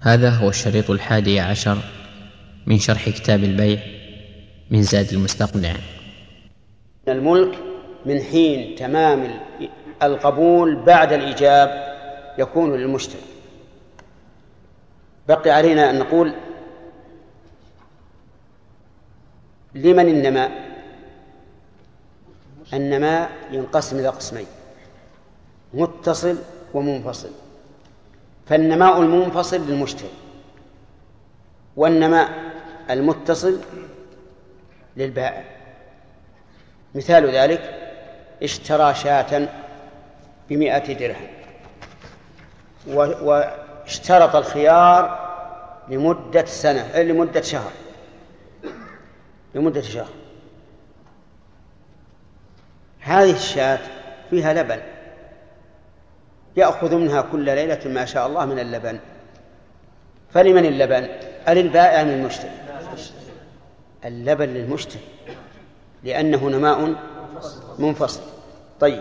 هذا هو الشريط 11 من شرح كتاب البيع من زاد المستقنع. الملك من حين تمام القبول بعد الإيجاب يكون للمشتري. بقي علينا أن نقول لمن النماء؟ النماء ينقسم إلى قسمين: متصل ومنفصل. فالنماء المنفصل للمشتري، والنماء المتصل للبائع. مثال ذلك: اشترى شاة ب100 درهم واشترط الخيار لمدة سنة، لمدة شهر. هذه الشاة فيها لبن، يأخذ منها كل ليلة ما شاء الله من اللبن. فلمن اللبن؟ للبائع من المشتري؟ اللبن للمشتري، لأنه نماء منفصل. طيب،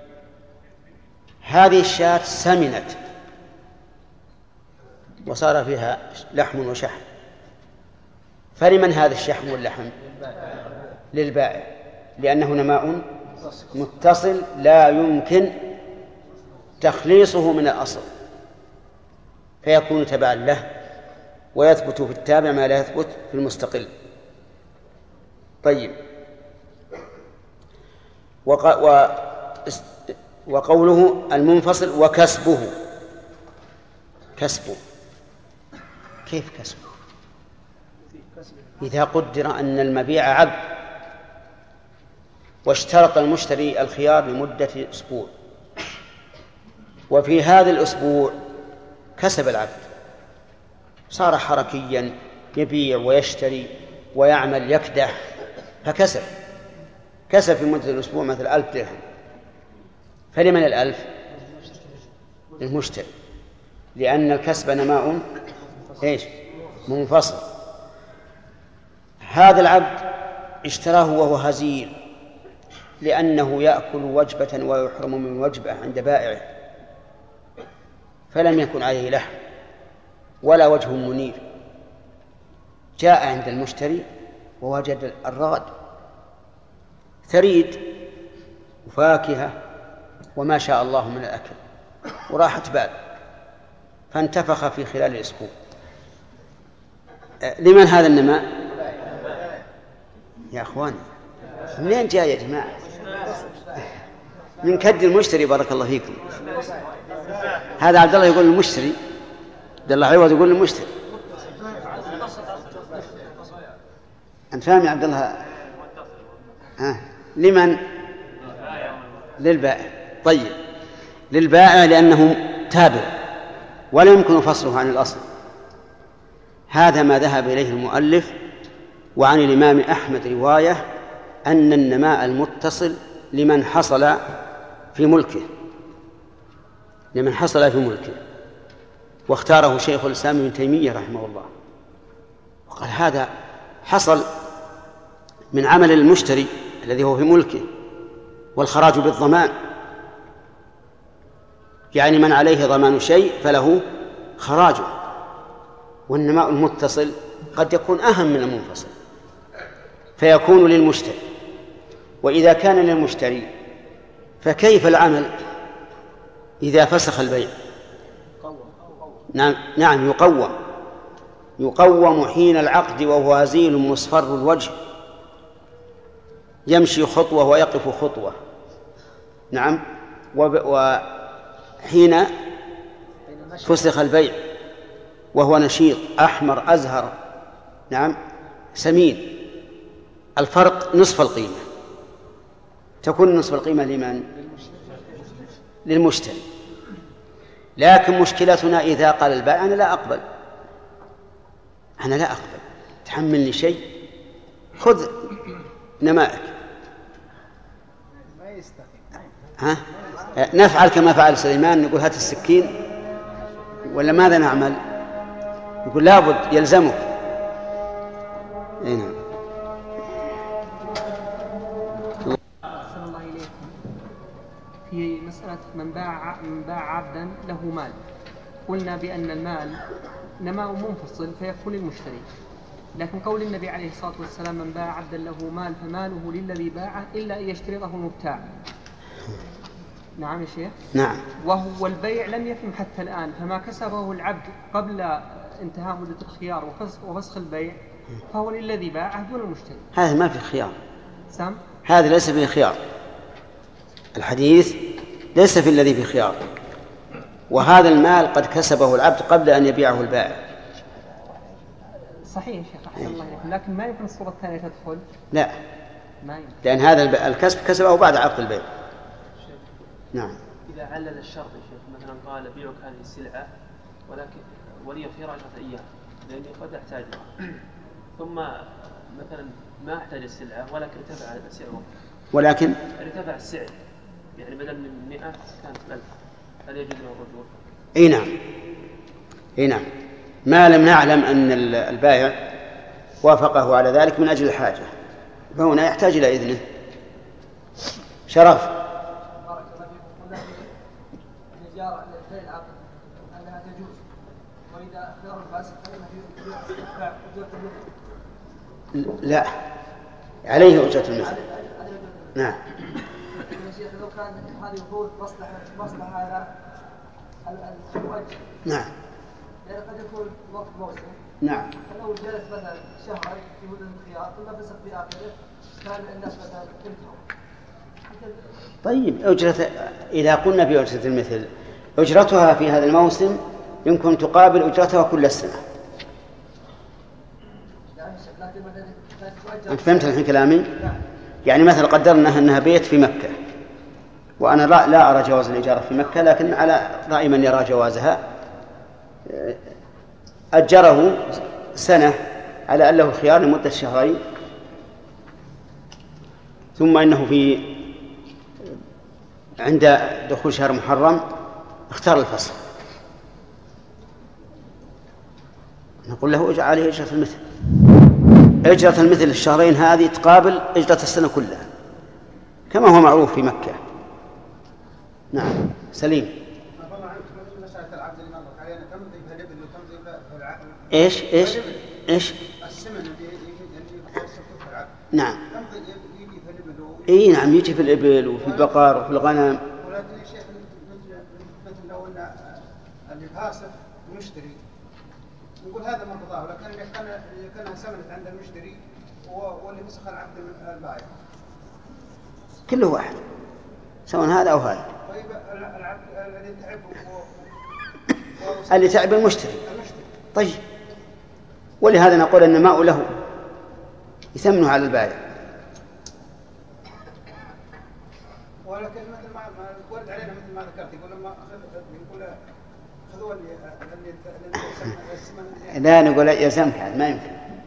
هذه الشاة سمنت وصار فيها لحم وشحم، فلمن هذا الشحم واللحم؟ للبائع، لأنه نماء متصل لا يمكن تخليصه من الأصل، فيكون تبعا له، ويثبت في التابع ما لا يثبت في المستقل. طيب، وقوله المنفصل وكسبه. كسبه كيف كسبه؟ إذا قدر أن المبيع عبد واشترط المشتري الخيار لمدة أسبوع، وفي هذا الأسبوع كسب العبد، صار حركيا يبيع ويشتري ويعمل يكدح، فكسب في مدة الأسبوع مثل 1000 درهم. فلمن 1000؟ للمشتري، لأن الكسب نماء منفصل. هذا العبد اشتراه وهو هزيل، لأنه يأكل وجبة ويحرم من وجبة عند بائعه، فلم يكن عليه لحم ولا وجه منير. جاء عند المشتري ووجد الرغد ثريد وفاكهة وما شاء الله من الأكل، وراحت بال، فانتفخ في خلال الأسبوع. لمن هذا النماء؟ يا أخوان، منين جاء يا جماعة؟ من كد المشتري، بارك الله فيكم. هذا عبد الله يقول للمشتري، عبد الله عوض يقول للمشتري. أنت فاهم يا عبد الله؟ لمن؟ للبائع. طيب، للبائع لأنه تابع ولا يمكن فصله عن الأصل. هذا ما ذهب إليه المؤلف. وعن الإمام أحمد رواية أن النماء المتصل لمن حصل في ملكه، واختاره شيخ الإسلام ابن تيمية رحمه الله، وقال هذا حصل من عمل المشتري الذي هو في ملكه، والخراج بالضمان، يعني من عليه ضمان شيء فله خراجه. والنماء المتصل قد يكون أهم من المنفصل، فيكون للمشتري. وإذا كان للمشتري فكيف العمل إذا فسخ البيع؟ نعم، يقوم حين العقد وهو هزيل مصفر الوجه، يمشي خطوة ويقف خطوة. نعم، وحين فسخ البيع وهو نشيط أحمر أزهر، نعم، سمين، الفرق نصف القيمة، تكون نصف القيمة لمن؟ للمشتري. لكن مشكلتنا إذا قال البائع أنا لا أقبل، تحملني شيء، خذ نمائك. نفعل كما فعل سليمان، نقول هات السكين ولا ماذا نعمل؟ يقول لابد يلزمك. نعم. في مسألة من باع عبدا له مال، قلنا بأن المال نماء منفصل فيكون للمشتري. لكن قول النبي عليه الصلاة والسلام من باع عبدا له مال فماله للذي باعه إلا أن يشترطه المبتاع. نعم يا شيخ. نعم. وهو البيع لم يتم حتى الآن، فما كسبه العبد قبل انتهاء مدة الخيار وفسخ البيع فهو للذي باعه دون المشتري. هذا ما في خيار. سام؟ هذا ليس فيه خيار. الحديث ليس في الذي في خيار. وهذا المال قد كسبه العبد قبل أن يبيعه البائع. صحيح يا شيخ أحسن الله إليكم، لكن ما يمكن الصورة الثانية تدخل. لا، ما يمكن. لأن هذا الكسب كسبه بعد عقد البيع. نعم. إذا علل الشرط يا شيخ مثلا قال بيعك هذه السلعة ولكن ولي الخيار 10 أيام لأني قد أحتاجها، ثم مثلا ما أحتاج السلعة ولكن ارتفع سعره، ولكن ارتفع السعر يعني بدل من 100 كانت 1000، هل يجوز له الرجوع؟ اي نعم، اي نعم، ما لم نعلم أن البائع وافقه على ذلك من أجل الحاجة، فهنا يحتاج إلى إذنه. شرف. بارك الله فيكم. قلنا الإجارة للبيع العقد أنها تجوز، وإذا اختار الفاسق فإنه يدفع أجرة المثل. لا، عليه أجرة المثل. نعم. يا شيخ لو كان هذه وفود مصلحة على الوجه. نعم. لأن قد يكون وقت موسم. نعم. فلو جلس مثلا شهر في مدة الخيار ثم فسخ في آخره كان الناس مثلا انتهوا. طيب إذا قلنا بأجرة المثل أجرتها في هذا الموسم يمكن تقابل أجرتها كل السنة. أنت فهمت الحين كلامي؟ يعني مثلا قدرنا أنها بيت في مكة، وأنا لا أرى جواز الإجارة في مكة، لكن على رأي من يرى جوازها أجره سنة على أن له خيار لمدة شهرين، ثم إنه عند دخول شهر محرم اختار الفصل، نقول له عليه أجرة المثل. أجرة المثل الشهرين هذه تقابل أجرة السنة كلها كما هو معروف في مكة. نعم. سليم. إيش السمن نعم. نعم يجي في الإبل وفي البقر وفي الغنم. ولكن يا شيخ مثل لو أن اللي فاسق مشتري نقول هذا مرضاه، ولكن إذا كان سمنت عند المشتري واللي فسخ العقد من البائع كله واحد سواء هذا أو هذا. طيب العقد الذي تعب اللي تعب المشتري. طيب ولهذا نقول أن الماء له يثمنه على البائع. ولكن مثل ما ورد علينا مثل ما ذكرت يقول لما خذوا السمن. لا نقول يلزمك ما يمكن.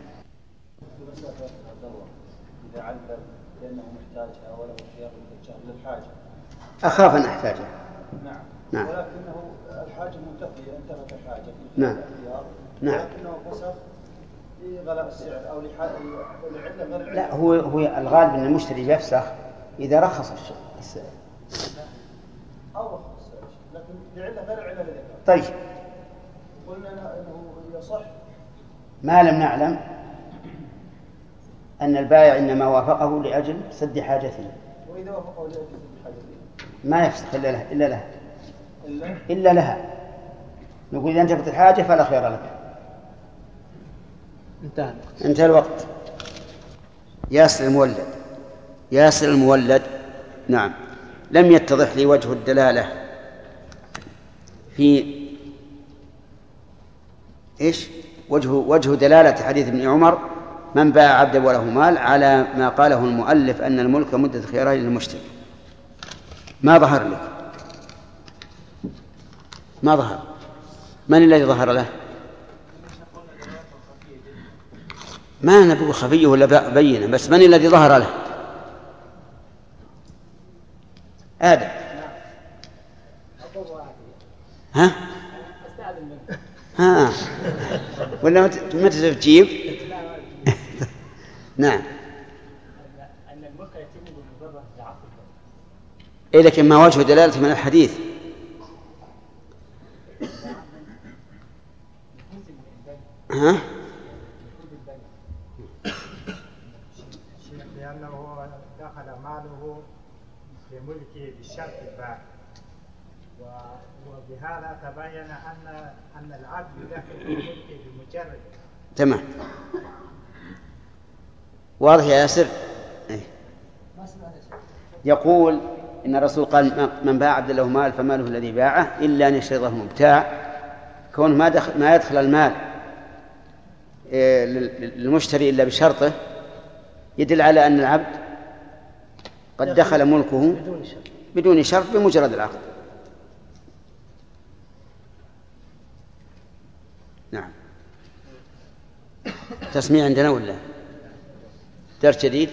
إذا علم لأنه محتاجها ولو خيار للحاجة. أخاف أن أحتاجها. نعم. ولكنه الحاجة منتفية انتهت الحاجة. نعم. نعم. ولكنه فسخ لغلاء السعر أو لعلة غير. لا هو الغالب أن المشتري يفسخ إذا رخص السعر. أو رخص السعر لكن لعلة غير العلة التي ذكرت. طيب. قلنا أنه يصح. ما لم نعلم أن البائع إنما وافقه لأجل سد حاجته. وإذا وافقه لأجل سد حاجته ما يفسخ إلا لها. نقول إذا انتفت الحاجة فلا خير لك. انتهى الوقت. ياسر المولد. نعم. لم يتضح لي وجه الدلالة في إيش وجه دلالة حديث ابن عمر من باع عبدا وله مال على ما قاله المؤلف أن الملك مدة خياره للمشتري. ما ظهر لك؟ ما ظهر. من الذي ظهر له؟ ما نبغى خفيه ولا بينه، بس من الذي ظهر له؟ آدم. ها ولا متى تجيب؟ نعم. إيه لكن ما وجه دلالة من الحديث؟ ها؟ لأنه دخل ماله في ملكه بالشرط الباء، وبهذا تبين أن العبد يدخل في ملكه بمجرد. تمام، واضح يا ياسر؟ يقول إن الرسول قال من باع عبد له مال فماله الذي باعه إلا أن يشترطه المبتاع. كون ما يدخل المال للمشتري إلا بشرطه يدل على أن العبد قد دخل ملكه بدون شرط بمجرد العقد. نعم. تسميع عندنا ولا درس جديد؟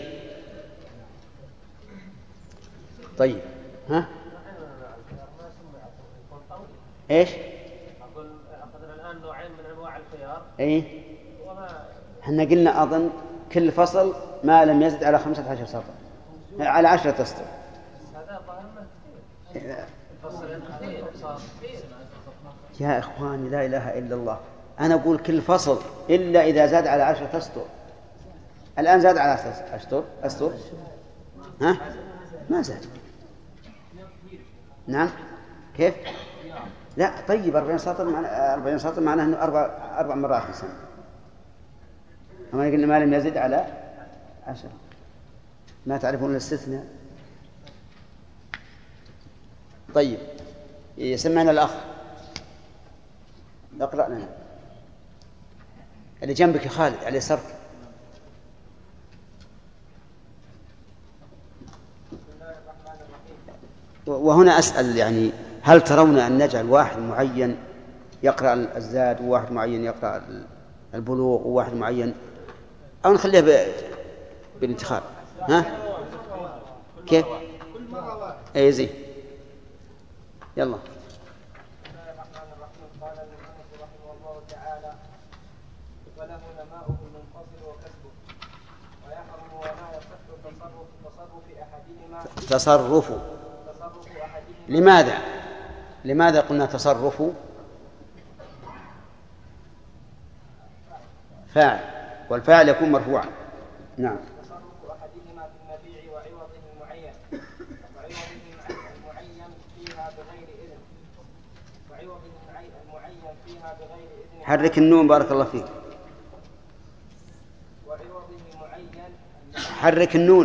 طيب، ها؟ ايش؟ أقول أخذنا الآن نوعين من أنواع الخيار. اي. احنا قلنا أظن كل فصل ما لم يزد على 15 سطر، على 10 أسطر. هذا ظاهرنا يا إخواني لا إله إلا الله، أنا أقول كل فصل إلا إذا زاد على 10 أسطر. الآن زاد على 10 أسطر. ها؟ ما زاد. نعم. كيف؟ لا طيب 40 سطر معناه أنه أربع مرات في السنة. أما قلنا ما لم يزد على 10. ما تعرفون الاستثناء؟ طيب، يسمعنا الأخ، اقرأ لنا اللي جنبك يا خالد على يسارك. وهنا أسأل يعني هل ترون أن نجعل واحد معين يقرأ الزاد وواحد معين يقرأ البلوغ وواحد معين، أو نخليها بالانتخاب؟ ها؟ كيف؟ أي زين. يلا. وله نماؤه المنفصل وكسبه ويحرم ولا يصح تصرف أحدهما. تصرف أحدهما. لماذا قلنا تصرف؟ فاعل، والفاعل يكون مرفوعا. نعم. تصرف أحدهما في المبيع وعوضه المعين فيها بغير إذن فيها بغير إذن. حرك النون بارك الله فيك. وعوضه معين. حرك النون.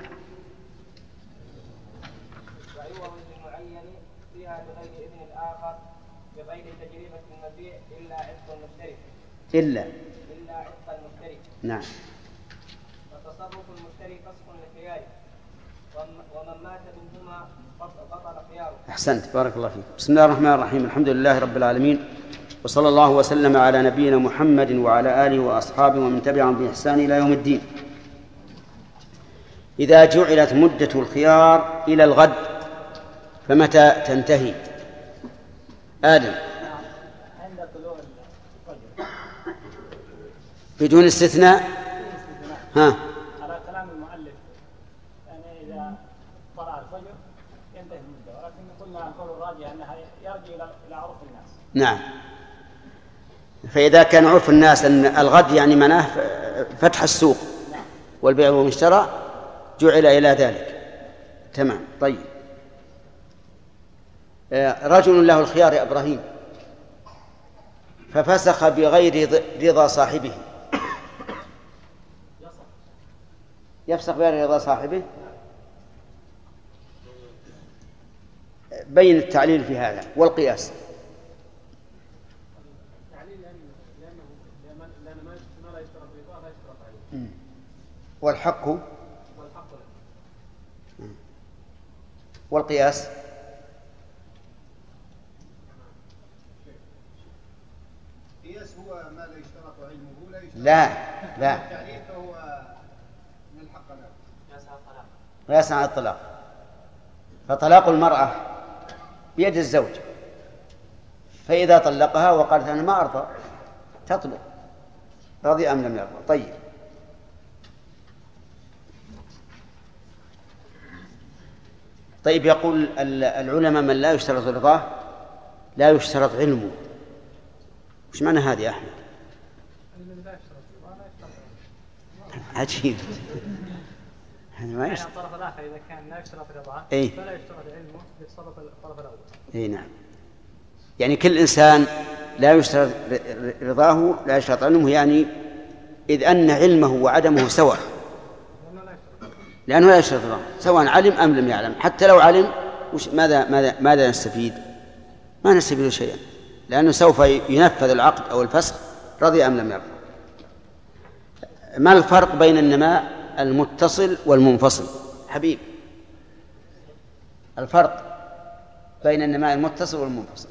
وعوضه المعين فيها بغير إذن الآخر بغير تجربة المبيع إلا عتق المشتري. إلا عتق المشتري. نعم. وتصرف المشتري فسخ لخياره ومن مات منهما بطل خياره. أحسنت بارك الله فيك. بسم الله الرحمن الرحيم. الحمد لله رب العالمين، وصلى الله وسلم على نبينا محمد وعلى آله وأصحابه ومن تبعهم بإحسان إلى يوم الدين. إذا جعلت مدة الخيار إلى الغد فمتى تنتهي؟ آدم. عند طلوع الفجر بدون استثناء. ها. على كلام المؤلف، يعني إذا طلع الفجر ينتهي المدة، ولكن قلنا القول الراجح أنها يرجع إلى عرف الناس. نعم. فإذا كان عرف الناس أن الغد يعني مناه فتح السوق والبيع والشراء جعل إلى ذلك. تمام. طيب، رجل له الخيار يا إبراهيم ففسخ بغير رضا صاحبه، يفسخ بغير رضا صاحبه. بين التعليل في هذا والقياس. والحق والقياس. القياس هو ما لا يشترط علمه لا يشترط. لا التعليل فهو من الحق لا يسعى الطلاق. فطلاق المرأة بيد الزوج، فإذا طلقها وقالت أنا ما أرضى تطلق، رضي أم لم يرضى. طيب، يقول العلماء من لا يشترط رضاه لا يشترط علمه. وش معنى هذه يا أحمد؟ عجيب. هذا ما يعني الطرف الآخر إذا كان لا يشترط رضاه إيه؟ فلا يشترط علمه لتصرف الطرف الأول. اي نعم. يعني كل إنسان لا يشترط رضاه لا يشترط علمه، يعني إذ أن علمه وعدمه سواء، لأنه لا يشترط رضاه سواء علم أم لم يعلم. حتى لو علم ماذا نستفيد؟ ما نستفيد شيئا، لأنه سوف ينفذ العقد أو الفسخ رضي أم لم يرضى. ما الفرق بين النماء المتصل والمنفصل؟ حبيب، الفرق بين النماء المتصل والمنفصل.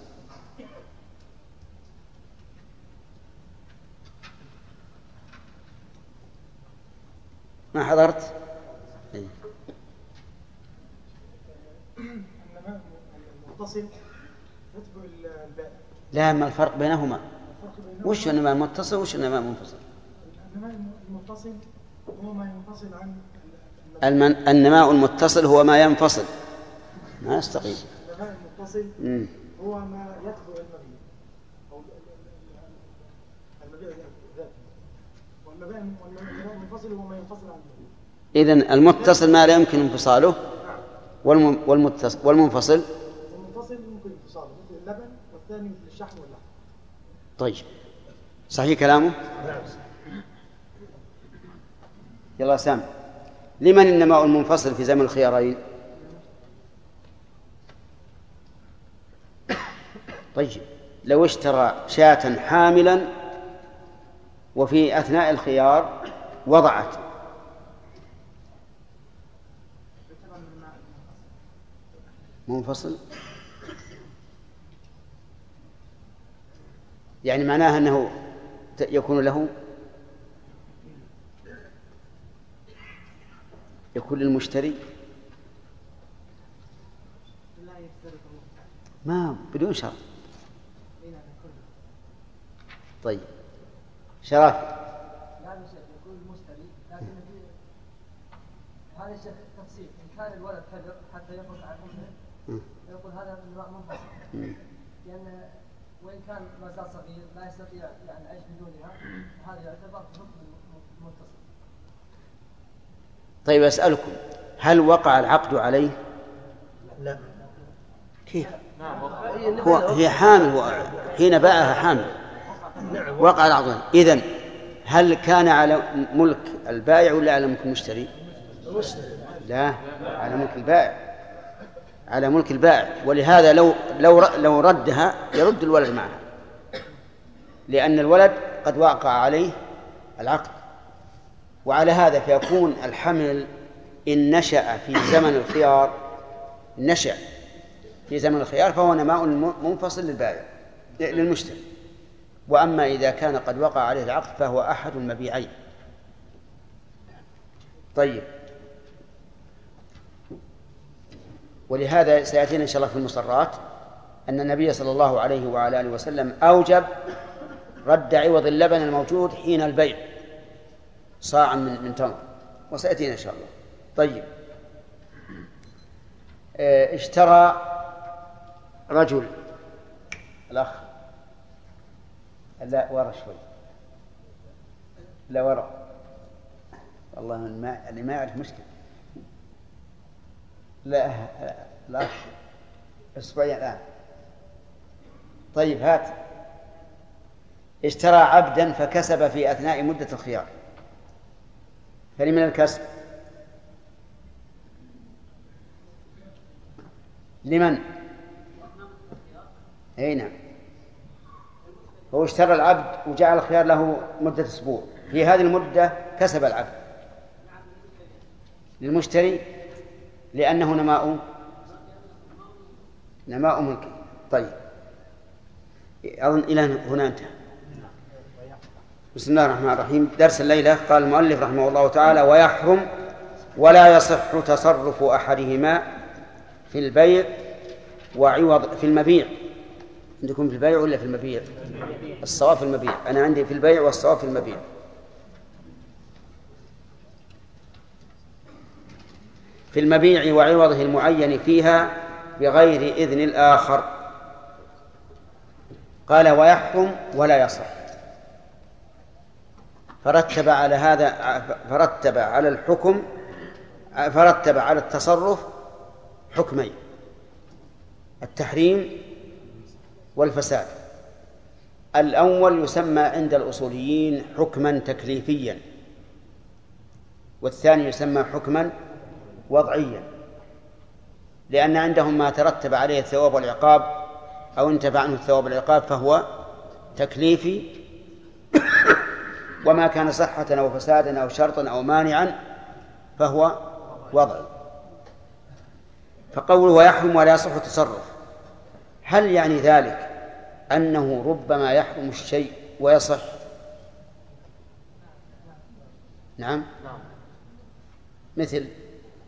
ما حضرت؟ النماء المتصل يتبع البائع. لا، ما الفرق بينهما؟ وش النماء المتصل وش النماء المنفصل؟ النماء المتصل هو ما ينفصل عن النماء المتصل هو ما ينفصل، ما يستقيم. النماء المتصل هو ما يتبع المبيع أو المبيع ذاته، والنماء المنفصل هو ما ينفصل عن المبيع. إذن المتصل ما لا يمكن انفصاله، والمنفصل المنفصل يمكن انفصاله، مثل اللبن، والثاني مثل الشحم واللحم. طيب، صحيح كلامه؟ يلا سام، لمن النماء المنفصل في زمن الخيارين؟ طيب، لو اشترى شاة حاملا وفي أثناء الخيار وضعت، منفصل، يعني معناها أنه يكون له، يكون للمشتري، ما بدون شرط. طيب، شرف. لا يكون المشتري، لكن هذا الشيء تفصيل. إن كان الولد كبر حتى يخرج عن أمه يقول هذا النماء منفصل، لأن وإن كان ما زال صغير لا يستطيع يعني يعيش بدونها، هذا يعتبر حكم المتصل. طيب، أسألكم، هل وقع العقد عليه؟ لا. كيف؟ هي حامل، حين باعها حامل وقع العقد. إذن هل كان على ملك البائع ولا على ملك المشتري؟ لا، على ملك البائع، على ملك البائع. ولهذا لو ردها يرد الولد معها، لأن الولد قد وقع عليه العقد. وعلى هذا فيكون الحمل إن نشأ في زمن الخيار، نشأ في زمن الخيار فهو نماء منفصل للبائع للمشتري. وأما إذا كان قد وقع عليه العقد فهو أحد المبيعين. طيب، ولهذا سيأتينا إن شاء الله في المصرات أن النبي صلى الله عليه وعلى آله وسلم أوجب رد عوض اللبن الموجود حين البيع صاعا من تمر، وسيأتينا إن شاء الله. طيب، اشترى رجل، الأخ لا ورا شوي، لا ورا، والله اللي ما يعرف مشكلة. لا الأخ أسبوعين الآن. طيب، هات. اشترى عبدا فكسب في أثناء مدة الخيار، فلمن الكسب؟ لمن؟ أي نعم، هو اشترى العبد وجعل الخيار له مدة أسبوع، في هذه المدة كسب العبد للمشتري لأنه نماء ملكي. طيب، أظن إلى هنا انتهى. بسم الله الرحمن الرحيم. درس الليلة قال المؤلف رحمه الله تعالى: ويحرم ولا يصح تصرف أحدهما في البيع وعوض في المبيع. عندكم في البيع ولا في المبيع؟ الصواب في المبيع، أنا عندي في البيع والصواب في المبيع. في المبيع وعوضه المعين فيها بغير إذن الآخر. قال: ويحرم ولا يصح. فرتب على هذا، فرتب على التصرف حكمين: التحريم والفساد. الأول يسمى عند الأصوليين حكما تكليفيا، والثاني يسمى حكما وضعيا، لأن عندهم ما ترتب عليه الثواب والعقاب أو انتفع عنه الثواب والعقاب فهو تكليفي، وما كان صحة أو فسادا أو شرطا أو مانعا فهو وضعي. فقوله ويحرم ولا يصح التصرف، هل يعني ذلك أنه ربما يحرم الشيء ويصح؟ نعم. مثل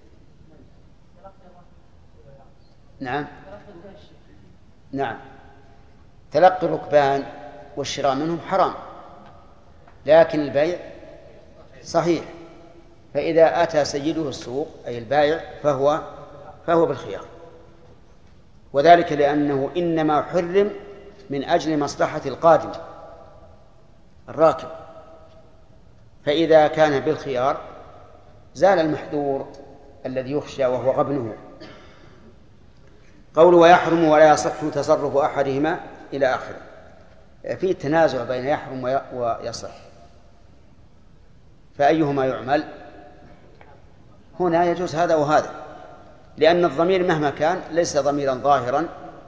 نعم تلقي الركبان والشراء منهم حرام، لكن البيع صحيح. فإذا أتى سيده السوق أي البائع فهو بالخيار، وذلك لأنه إنما حرم من أجل مصلحة القادم الراكب، فإذا كان بالخيار زال المحذور الذي يخشى وهو غبنه. قول ويحرم ولا يصح تصرف أحدهما إلى آخره، في تنازع بين يحرم ويصح، فأيهما يعمل؟ هنا يجوز هذا وهذا، لأن الضمير مهما كان ليس ضميرا ظاهرا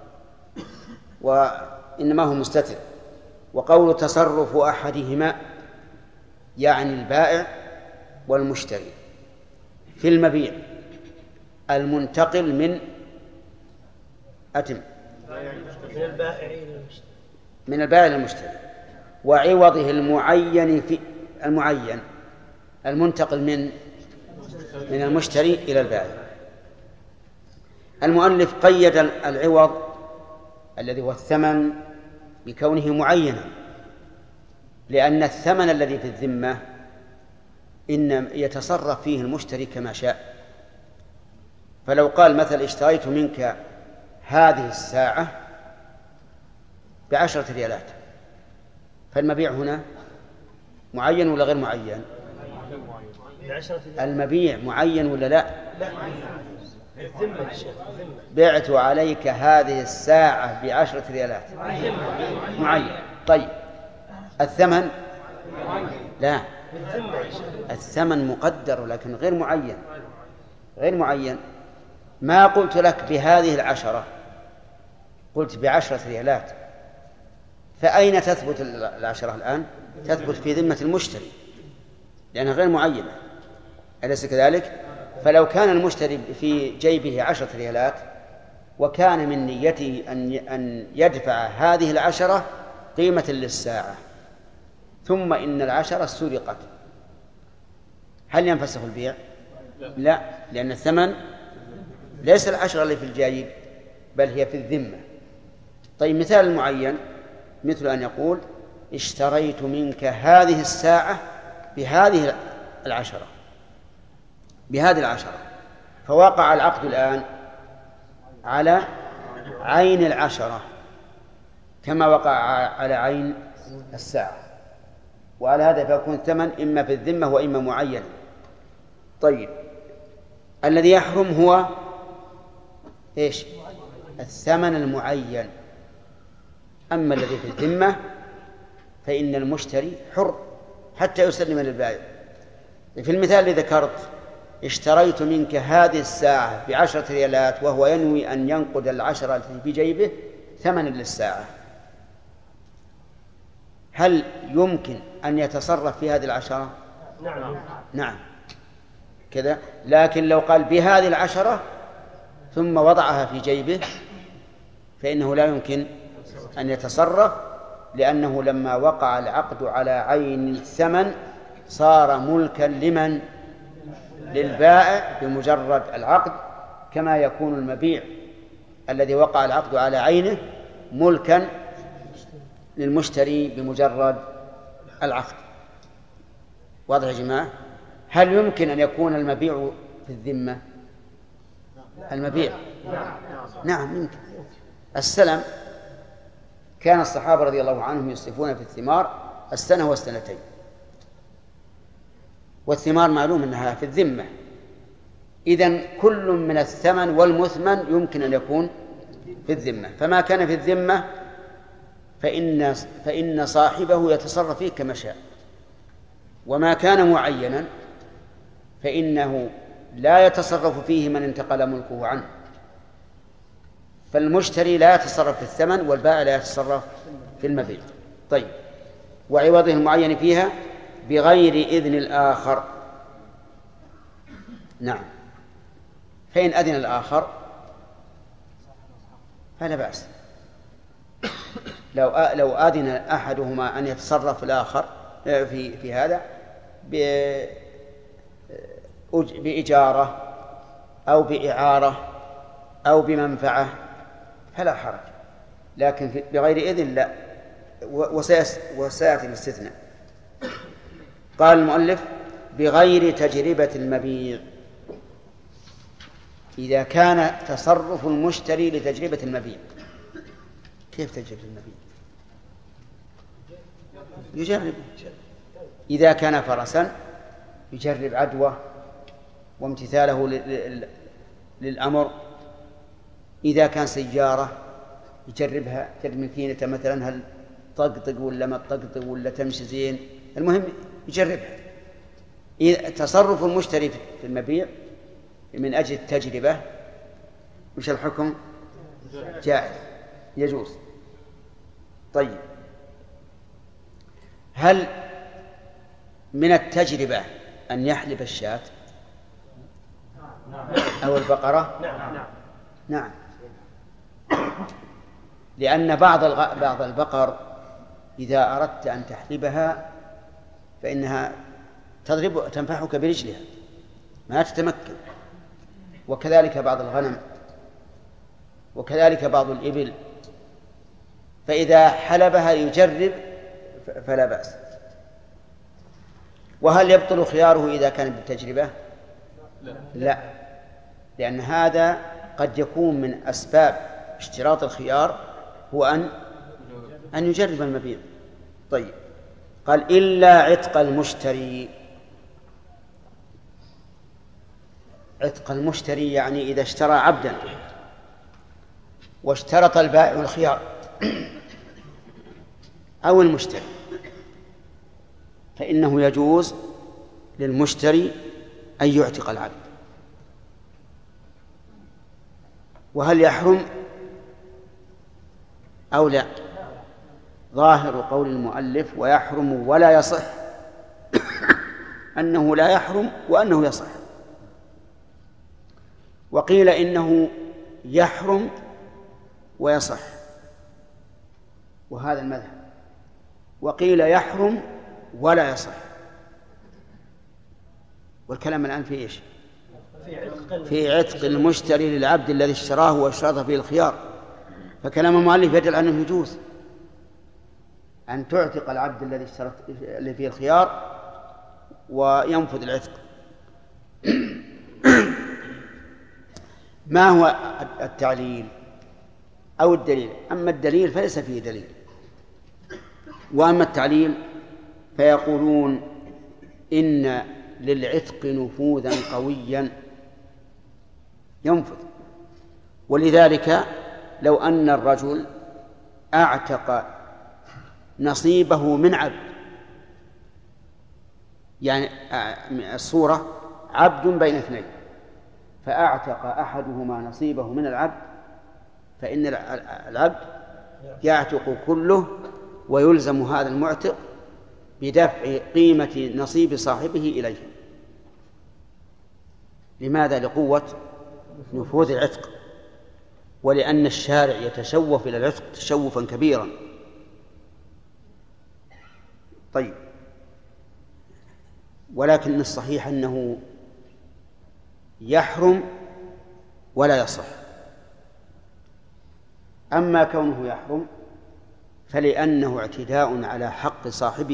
وإنما هو مستتر. وقول تصرف أحدهما يعني البائع والمشتري في المبيع المنتقل من البائع للمشتري، وعوضه المعين في المعين المنتقل من المشتري إلى البائع. المؤلف قيد العوض الذي هو الثمن بكونه معينا، لأن الثمن الذي في الذمة إن يتصرف فيه المشتري كما شاء. فلو قال مثلا اشتريت منك هذه الساعة ب10 ريالات، فالمبيع هنا معين ولا غير معين؟ المبيع معين ولا لا؟ بعت عليك هذه الساعة ب10 ريالات، معين. طيب الثمن لا، الثمن مقدر لكن غير معين. ما قلت لك بهذه 10، قلت ب10 ريالات، فأين تثبت 10 الآن؟ تثبت في ذمة المشتري لأنها غير معينة، أليس كذلك؟ فلو كان المشتري في جيبه 10 ريالات وكان من نيته أن يدفع هذه 10 قيمة للساعة، ثم إن 10 سرقت، هل ينفسخ البيع؟ لا، لأن الثمن ليس 10 اللي في الجيب بل هي في الذمة. طيب مثال المعين مثل أن يقول اشتريت منك هذه الساعة بهذه 10، بهذه 10، فوقع العقد الآن على عين 10 كما وقع على عين الساعة، وعلى هذا فيكون الثمن إما في الذمة وإما معين. طيب الذي يحرم هو إيش؟ الثمن المعين. أما الذي في الذمة فإن المشتري حر حتى يسلم للبائع. في المثال الذي ذكرت اشتريت منك هذه الساعة ب10 ريالات وهو ينوي أن ينقد 10 التي في جيبه ثمنا للساعة، هل يمكن أن يتصرف في هذه 10؟ نعم كذا. لكن لو قال بهذه 10 ثم وضعها في جيبه فإنه لا يمكن أن يتصرف، لأنه لما وقع العقد على عين الثمن صار ملكا لمن؟ للبائع بمجرد العقد، كما يكون المبيع الذي وقع العقد على عينه ملكا للمشتري بمجرد العقد. واضح يا جماعة؟ هل يمكن أن يكون المبيع في الذمة؟ المبيع نعم يمكن. السلم كان الصحابة رضي الله عنهم يصرفون في الثمار 1 والسنتين، والثمار معلوم أنها في الذمة، إذن كل من الثمن والمثمن يمكن أن يكون في الذمة، فما كان في الذمة فإن صاحبه يتصرف فيه كما شاء، وما كان معينا فإنه لا يتصرف فيه من انتقل ملكه عنه، فالمشتري لا يتصرف في الثمن والبائع لا يتصرف في المبيع. طيب، وعوضه المعين فيها بغير إذن الآخر. نعم، فإن أذن الآخر فلا بأس. لو أذن أحدهما أن يتصرف الآخر في هذا بإجارة أو بإعارة أو بمنفعة فلا حرج، لكن بغير إذن لا، وسيأتي الاستثناء. قال المؤلف بغير تجربة المبيع، إذا كان تصرف المشتري لتجربة المبيع. كيف تجربة المبيع؟ يجرب، إذا كان فرسا يجرب عدوه وامتثاله للأمر، إذا كان سيارة يجربها، يجرب ماكينة مثلا هل طقطق ولا ما تطقطق ولا تمشي زين، المهم يجربها. إذا تصرف المشتري في المبيع من أجل التجربة وش الحكم؟ جائز، يجوز. طيب، هل من التجربة أن يحلب الشاة أو البقرة؟ نعم، لأن بعض البقر إذا أردت أن تحلبها فإنها تنفحك برجلها ما تتمكن، وكذلك بعض الغنم، وكذلك بعض الإبل، فإذا حلبها يجرب فلا بأس. وهل يبطل خياره إذا كان بالتجربة؟ لا، لأن هذا قد يكون من أسباب اشتراط الخيار هو أن يجرب المبيع. طيب، قال إلا عتق المشتري. عتق المشتري يعني إذا اشترى عبدا واشترط البائع الخيار أو المشتري، فإنه يجوز للمشتري أن يعتق العبد. وهل يحرم أو لا؟ ظاهر قول المؤلف ويحرم ولا يصح أنه لا يحرم وأنه يصح، وقيل إنه يحرم ويصح وهذا المذهب، وقيل يحرم ولا يصح. والكلام الآن في إيش؟ في عتق المشتري للعبد الذي اشتراه واشترط فيه الخيار، فكلام المؤلف يدل أنه يجوز أن تعتق العبد الذي فيه الخيار وينفذ العتق. ما هو التعليل أو الدليل؟ أما الدليل فليس فيه دليل، وأما التعليل فيقولون إن للعتق نفوذا قويا ينفذ، ولذلك لو أن الرجل أعتق نصيبه من عبد، يعني الصورة عبد بين اثنين، فأعتق أحدهما نصيبه من العبد، فإن العبد يعتق كله ويلزم هذا المعتق بدفع قيمة نصيب صاحبه إليه. لماذا؟ لقوة نفوذ العتق، ولأن الشارع يتشوف إلى العتق تشوفا كبيرا. طيب، ولكن الصحيح أنه يحرم ولا يصح. أما كونه يحرم فلأنه اعتداء على حق صاحبه،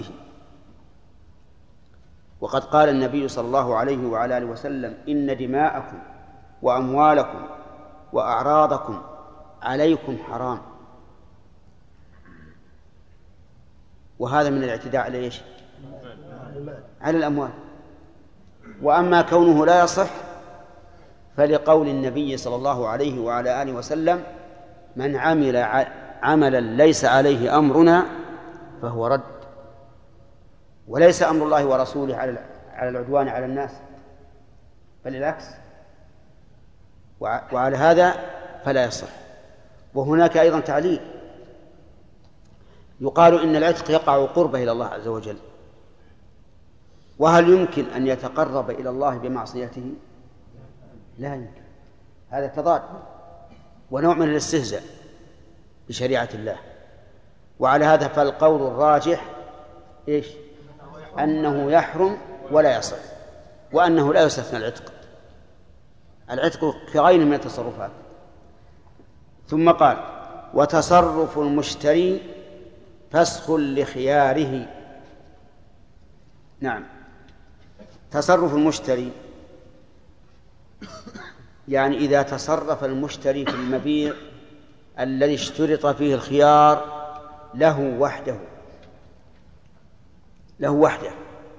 وقد قال النبي صلى الله عليه وعلى آله وسلم إن دماءكم وأموالكم وأعراضكم عليكم حرام. وهذا من الاعتداء على إيش؟ على الأموال. وأما كونه لا يصح فلقول النبي صلى الله عليه وعلى آله وسلم: من عمل عملا ليس عليه أمرنا فهو رد. وليس أمر الله ورسوله على العدوان على الناس، بل العكس، وعلى هذا فلا يصح. وهناك أيضا تعليل، يقال إن العتق يقع قربه إلى الله عز وجل، وهل يمكن أن يتقرب إلى الله بمعصيته؟ لا يمكن، هذا تضاد ونوع من الاستهزاء بشريعة الله. وعلى هذا فالقول الراجح إيش؟ أنه يحرم ولا يصح، وأنه لا يستثنى العتق. العتق كغيره من التصرفات. ثم قال: وتصرف المشتري فسخ لخياره. نعم، تصرف المشتري يعني إذا تصرف المشتري في المبيع الذي اشترط فيه الخيار له وحده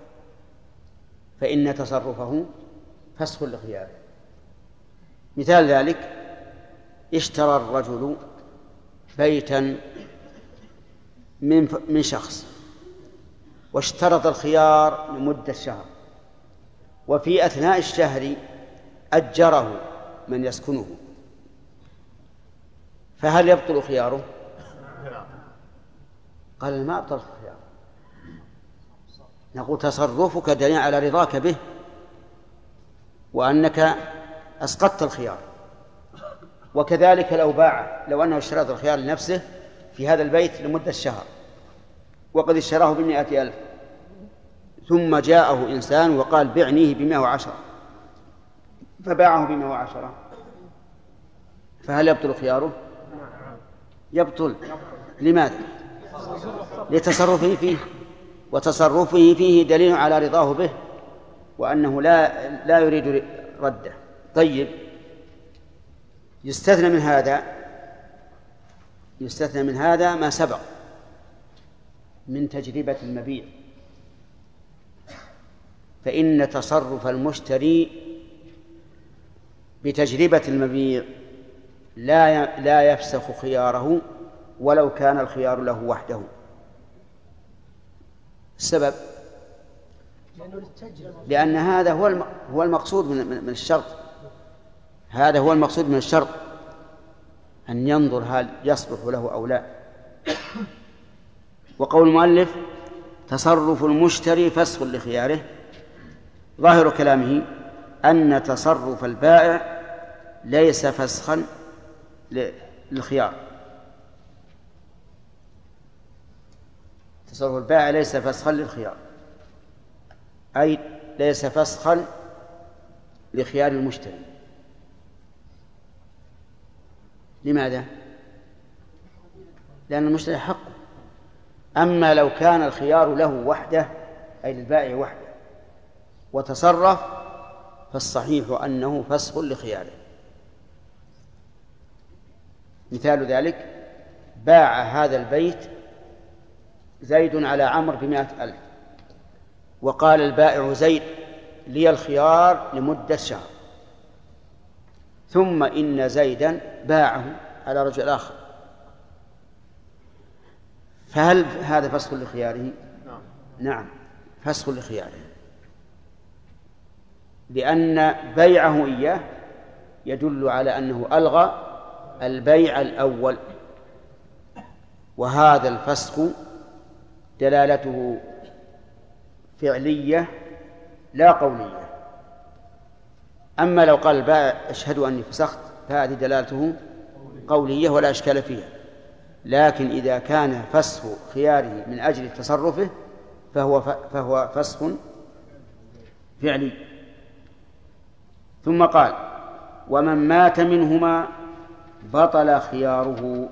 فإن تصرفه فسخ لخياره. مثال ذلك: اشترى الرجل بيتا من شخص واشترط الخيار لمدة شهر، وفي أثناء الشهر أجره من يسكنه، فهل يبطل خياره؟ قال: ما أبطل خياره. نقول: تصرفك دليل على رضاك به وأنك أسقطت الخيار. وكذلك لو أنه اشترط الخيار لنفسه في هذا البيت لمدة شهر وقد اشتراه ب100,000، ثم جاءه إنسان وقال: بعنيه ب110، فباعه ب110، فهل يبطل خياره؟ يبطل. لماذا؟ لتصرفه فيه، وتصرفه فيه دليل على رضاه به وأنه لا يريد رده. طيب، يستثنى من هذا ما سبق من تجربة المبيع، فإن تصرف المشتري بتجربة المبيع لا يفسخ خياره ولو كان الخيار له وحده. السبب لأن هذا هو المقصود من الشرط. هذا هو المقصود من الشرط، أن ينظر هل يصلح له أو لا. وقول المؤلف: تصرف المشتري فسخ لخياره، ظاهر كلامه أن تصرف البائع ليس فسخا للخيار. تصرف البائع ليس فسخا للخيار، أي ليس فسخا لخيار المشتري. لماذا؟ لأن المشتري حق. أما لو كان الخيار له وحده، أي للبائع وحده، وتصرف، فالصحيح أنه فسخ لخياره. مثال ذلك: باع هذا البيت زيد على عمرو ب100,000، وقال البائع زيد: لي الخيار لمدة شهر، ثم إن زيدا باعه على رجل آخر، فهل هذا فسخ لخياره؟ نعم، فسخ لخياره، لأن بيعه إياه يدل على أنه ألغى البيع الأول، وهذا الفسخ دلالته فعلية لا قولية. أما لو قال البائع: أشهد أني فسخت، فهذه دلالته قولية ولا إشكال فيها. لكن إذا كان فسخ خياره من أجل تصرفه فهو فسخ فعلي. ثم قال: ومن مات منهما بطل خياره.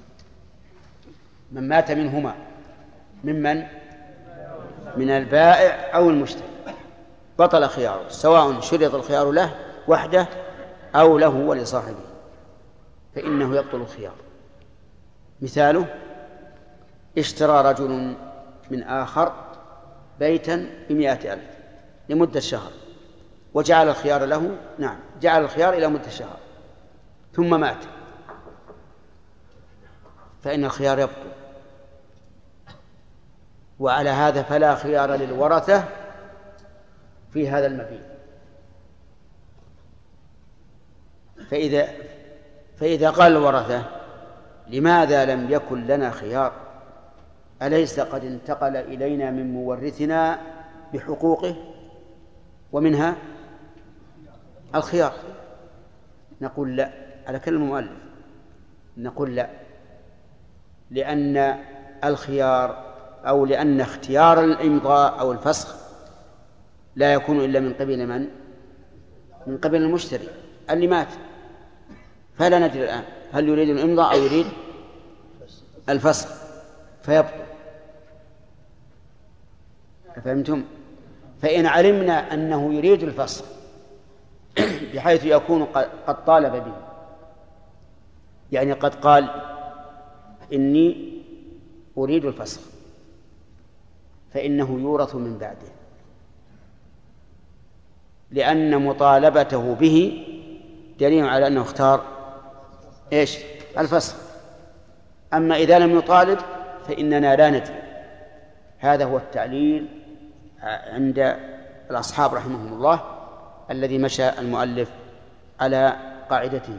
من مات منهما ممن؟ من البائع أو المشتري، بطل خياره، سواء شرط الخيار له وحده أو له ولصاحبه، فإنه يبطل الخيار. مثاله: اشترى رجل من آخر بيتا ب100,000 لمدة شهر، وجعل الخيار له، نعم جعل الخيار إلى مدة شهر ثم مات، فإن الخيار يبطل. وعلى هذا فلا خيار للورثة في هذا المبيت. فإذا قال الورثة لماذا لم يكن لنا خيار؟ أليس قد انتقل إلينا من مورثنا بحقوقه ومنها الخيار؟ نقول لا، على كلام المؤلف نقول لا، لأن الخيار أو لأن اختيار الإمضاء أو الفسخ لا يكون إلا من قبل من؟ من قبل المشتري اللي مات، فلا ندري الآن هل يريد الإمضاء أو يريد الفسخ فيبطل. فهمتم؟ فإن علمنا أنه يريد الفسخ بحيث يكون قد طالب به، يعني قد قال إني أريد الفسخ، فإنه يورث من بعده، لأن مطالبته به دليل على أنه اختار إيش؟ الفسخ. أما إذا لم يطالب فإننا لا ندري. هذا هو التعليل عند الأصحاب رحمهم الله الذي مشى المؤلف على قاعدته.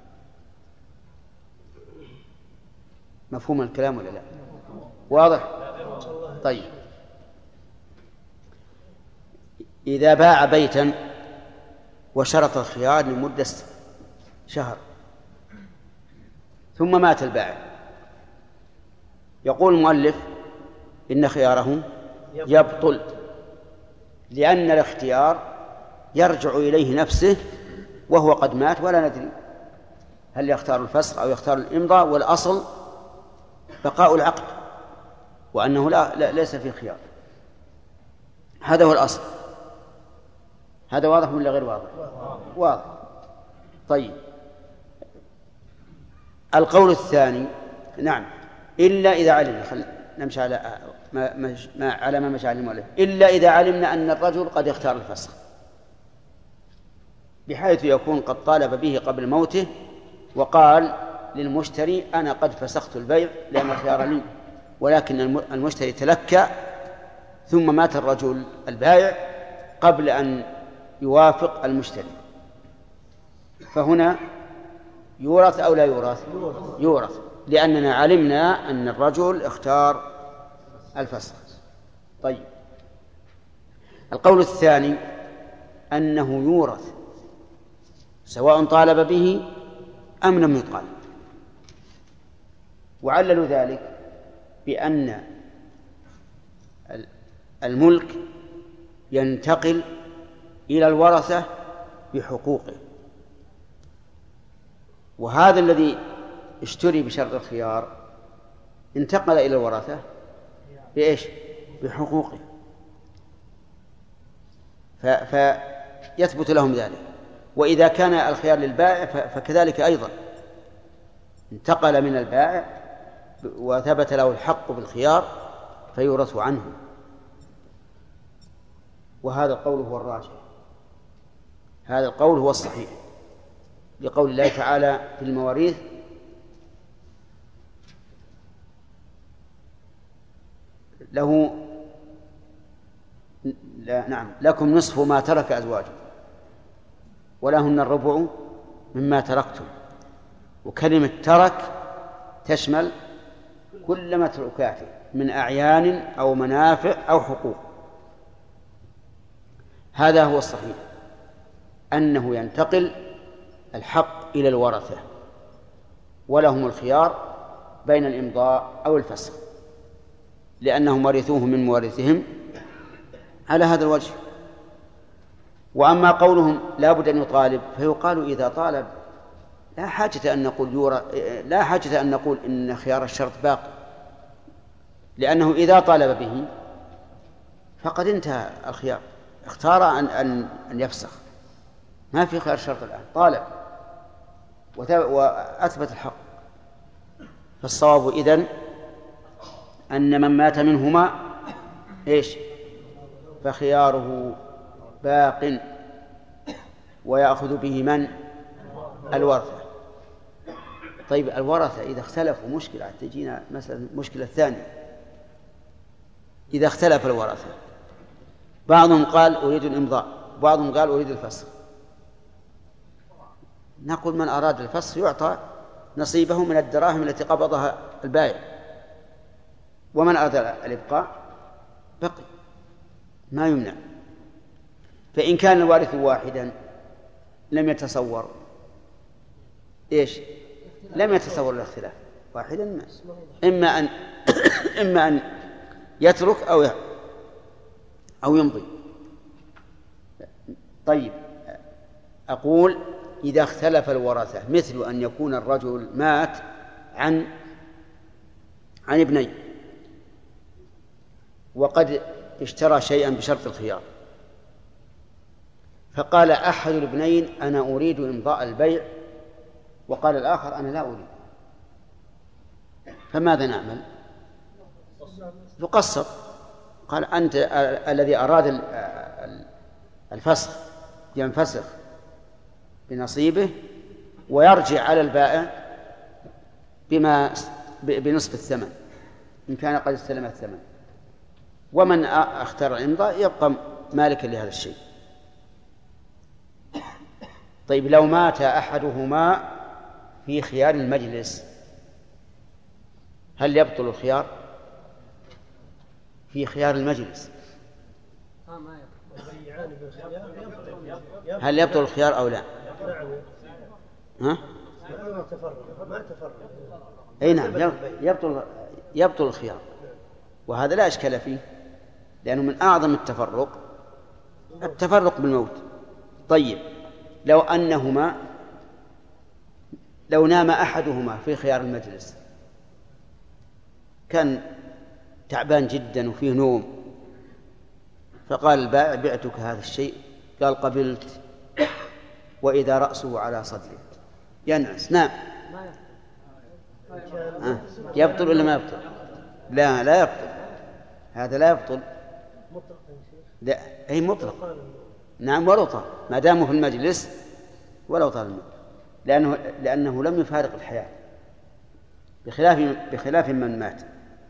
مفهوم الكلام ولا لا؟ واضح؟ طيب، إذا باع بيتا وشرط الخيار لمدة شهر ثم مات البائع، يقول المؤلف إن خياره يبطل، لأن الاختيار يرجع إليه نفسه وهو قد مات ولا ندري هل يختار الفسخ أو يختار الإمضاء، والأصل بقاء العقد وأنه ليس فيه خيار. هذا هو الأصل. هذا واضح ولا غير واضح؟ واضح. طيب، القول الثاني نعم إلا إذا علمنا، نمشي على ما مشى على المؤلف، إلا إذا علمنا أن الرجل قد اختار الفسخ بحيث يكون قد طالب به قبل موته وقال للمشتري أنا قد فسخت البيع لأن الخيار لي، ولكن المشتري تلكأ ثم مات الرجل البائع قبل أن يوافق المشتري، فهنا يورث أو لا يورث؟ يورث، لأننا علمنا أن الرجل اختار الفسخ. طيب، القول الثاني أنه يورث سواء طالب به أم لم يطالب، وعللوا ذلك بأن الملك ينتقل إلى الورثة بحقوقه، وهذا الذي اشتري بشرط الخيار انتقل إلى الورثة بإيش؟ بحقوقه، فيثبت لهم ذلك. وإذا كان الخيار للبائع فكذلك أيضا انتقل من البائع وثبت له الحق بالخيار فيورث عنه. وهذا القول هو الراجح، هذا القول هو الصحيح، لقول الله تعالى في المواريث له نعم لكم نصف ما ترك أزواجكم ولهن الربع مما تركتم، وكلمة ترك تشمل كل متروكاته من أعيان أو منافع أو حقوق. هذا هو الصحيح، أنه ينتقل الحق إلى الورثة ولهم الخيار بين الإمضاء أو الفسخ، لأنهم ورثوه من مورثهم على هذا الوجه. وأما قولهم لا بد أن يطالب، فيقال إذا طالب لا حاجة أن نقول إن خيار الشرط باقي، لأنه إذا طالب به فقد انتهى الخيار، اختار أن يفسخ، ما في خيار الشرط الآن، طالب وأثبت الحق. فالصواب إذن أن من مات منهما إيش؟ فخياره باق ويأخذ به من؟ الورثة. طيب الورثة إذا اختلفوا مشكلة، تجينا مثلا مشكلة ثانية. إذا اختلف الورثة، بعضهم قال أريد الإمضاء، بعضهم قال أريد الفسخ، نقول من أراد الفسخ يعطى نصيبه من الدراهم التي قبضها البائع، ومن أراد الإبقاء بقي، ما يمنع. فإن كان الوارث واحدا لم يتصور إيش؟ لم يتصور الاختلاف، واحدا ما. إما أن يترك أو يمضي. طيب أقول إذا اختلف الورثة، مثل أن يكون الرجل مات عن ابنين وقد اشترى شيئا بشرط الخيار، فقال أحد الابنين أنا أريد إمضاء البيع، وقال الآخر أنا لا أريد، فماذا نعمل؟ يقسط. قال أنت الذي أراد الفسخ ينفسخ بنصيبه ويرجع على البائع بنصف الثمن إن كان قد استلم الثمن، ومن اختار الإمضاء يبقى مالكا لهذا الشيء. طيب لو مات أحدهما في خيار المجلس هل يبطل الخيار؟ في خيار المجلس هل يبطل الخيار أو لا؟ ها؟ أي نعم يبطل الخيار، وهذا لا إشكال فيه، لأنه من أعظم التفرق بالموت. طيب لو نام أحدهما في خيار المجلس، كان تعبان جدا وفيه نوم، فقال البائع بعتك هذا الشيء، قال قبلت، وإذا رأسه على صدره ينعس نام، يبطل ولا ما يبطل؟ لا يبطل، هذا لا يبطل. لا هي مطلق، نعم ولو طال، ما دامه في المجلس ولو طال الموت، لأنه لم يفارق الحياة، بخلاف من مات.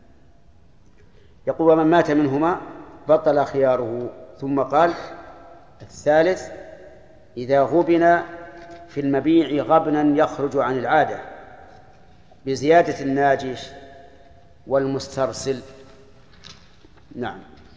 يقول ومن مات منهما بطل خياره. ثم قال الثالث إذا غبن في المبيع غبنا يخرج عن العادة بزيادة الناجش والمسترسل. نعم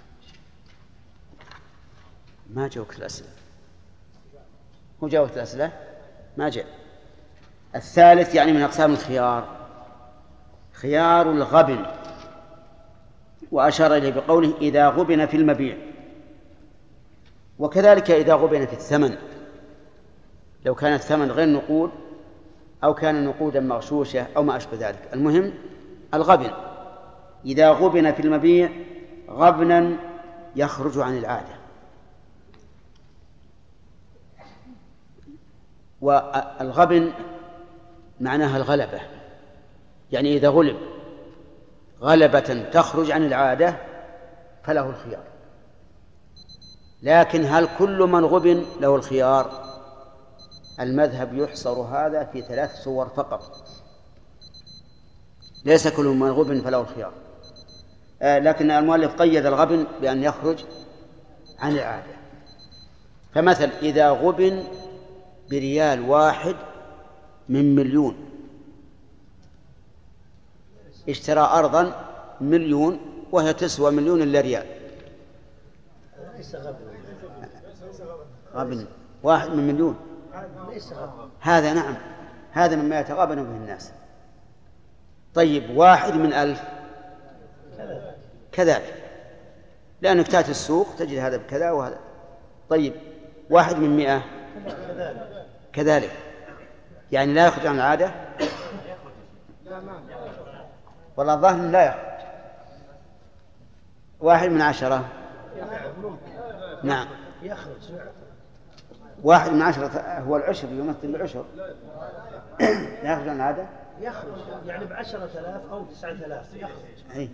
ما جاوبت الأسئلة، هو جاوبت الأسئلة ما جاء. الثالث يعني من أقسام الخيار خيار الغبن، وأشار إليه بقوله إذا غبن في المبيع، وكذلك إذا غبن في الثمن، لو كان الثمن غير نقود أو كان نقودا مغشوشة أو ما أشبه ذلك. المهم الغبن إذا غبن في المبيع غبنا يخرج عن العادة. والغبن معناها الغلبة، يعني إذا غلب غلبة تخرج عن العادة فله الخيار. لكن هل كل من غبن له الخيار؟ المذهب يحصر هذا في 3 صور فقط، ليس كل من غبن فله الخيار. لكن المؤلف قيد الغبن بأن يخرج عن العادة. فمثل إذا غبن بريال 1 من 1,000,000، اشترى أرضا 1,000,000 وهي تسوى 1,000,000 إلا ريال، غبن 1 من 1,000,000 هذا نعم، هذا مما يتغابن به الناس. طيب 1 من 1,000 كذلك، لأنك تأتي السوق تجد هذا بكذا وهذا. طيب 1 من 100 كذلك، يعني لا يخرج عن العادة. والله الظاهر لا يخرج. 1 من 10 نعم يخرج. 1 من 10 هو العشر، يمثل العشر، لا يخرج عن العادة. يخرج يعني ب10,000 أو 9,000 يخرج.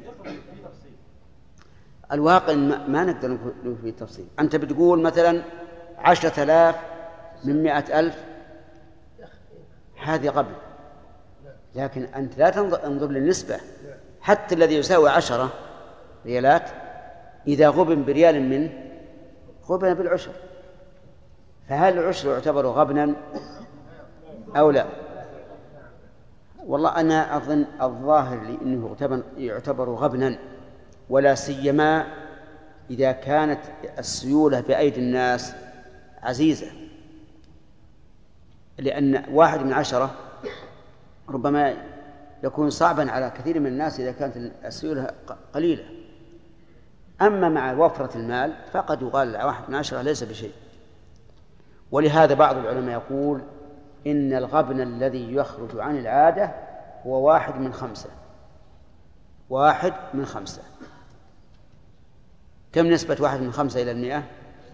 الواقع ما نقدر نقول في تفصيل. أنت بتقول مثلا 10,000 من 100,000 هذه غبن. لكن أنت لا تنظر للنسبة. حتى الذي يساوي 10 ريالات إذا غبن بريال منه غبن بالعشر. فهل العشر يعتبر غبنا أو لا؟ والله أنا أظن الظاهر لي أنه يعتبر غبنا، ولا سيما إذا كانت السيولة بأيدي الناس عزيزة، لأن 1/10 ربما يكون صعبا على كثير من الناس إذا كانت السيولة قليلة. أما مع وفرة المال فقد يقال 1/10 ليس بشيء. ولهذا بعض العلماء يقول إن الغبن الذي يخرج عن العادة هو 1/5. 1/5. كم نسبة 1/5 إلى 100؟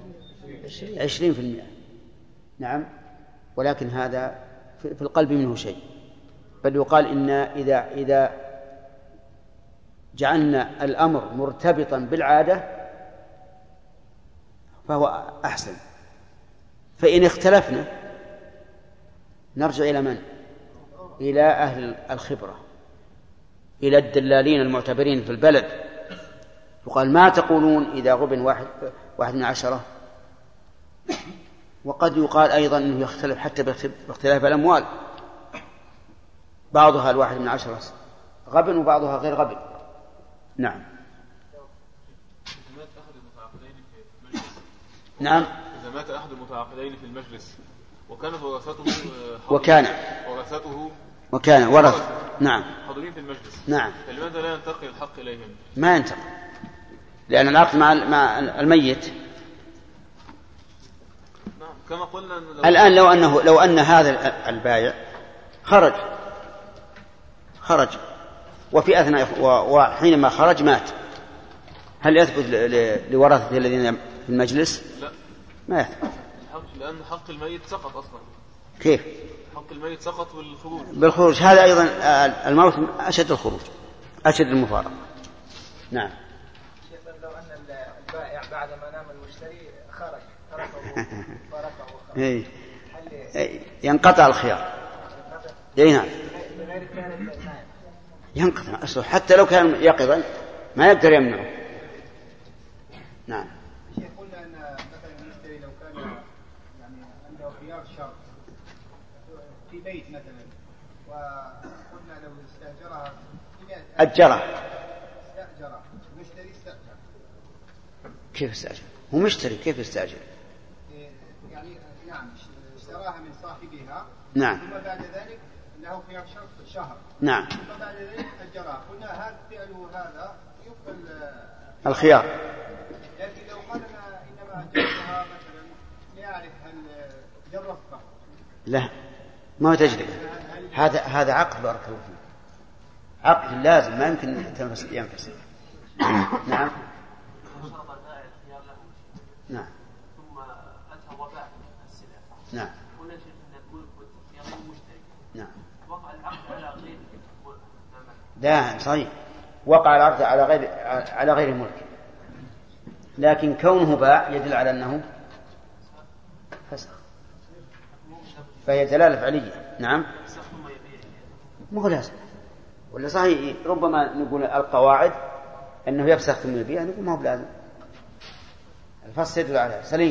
20%. نعم. ولكن هذا في القلب منه شيء. بل يقال إن إذا جعلنا الأمر مرتبطا بالعادة فهو أحسن. فإن اختلفنا نرجع إلى من؟ إلى أهل الخبرة، إلى الدلالين المعتبرين في البلد. يقال ما تقولون إذا غبن 1/10؟ وقد يقال أيضا أنه يختلف حتى باختلاف الأموال، بعضها 1/10 غبن وبعضها غير غبن. نعم. نعم. إذا مات أحد المتعاقدين في المجلس وكانت ورثته وكان ورث نعم حاضرين في المجلس، نعم، فلماذا لا ينتقل الحق إليهم؟ ما ينتقل، لأن العقد مع الميت. نعم. كما قلنا الآن لو أن هذا البائع خرج وفي أثناء وحينما خرج مات، هل يثبت لورثته الذين في المجلس؟ لا، ما يثبت، لأن حق الميت سقط أصلا. كيف؟ حق الميت سقط بالخروج. هذا أيضا الموت أشد الخروج، أشد المفارقة. نعم. شيخ، لو أن البائع بعد ما نام المشتري خرج ينقطع الخيار. نعم، ينقطع حتى لو كان يقظا ما يقدر يمنعه. نعم. شيخ، قلنا أن مثلا المشتري لو كان يعني عنده خيار شرط في بيت مثلا، وقلنا لو استأجرها المشتري استأجر. كيف استأجر؟ هو مشتري، كيف يستأجر؟ يعني اشتراها من صاحبها. نعم. ثم بعد ذلك له خيار شرط شهر. نعم. ثم بعد ذلك أجرها. قلنا هذا فعله هذا يقبل الخيار. لكن لو قال إنما أجرها مثلا ليعرف هل جرب فقط. لا، ما هو تجربة. هذا عقد بارك الله فيه، عقد لازم، ما يمكن ينفصل. نعم. نعم. ثم أتى وباع السلع. نعم. قلنا شيخ أن الملك والتخيير المشتري. نعم. وقع العقد على غير لا صحيح، وقع العقد على غير ملك، لكن كونه باع يدل على أنه فسخ، فهي دلالة فعلية. نعم. مو لازم، ولا صحيح ربما نقول القواعد أنه يفسخ ثم يبيع، نقول ما هو بلازم، الفصل يدل على سليم.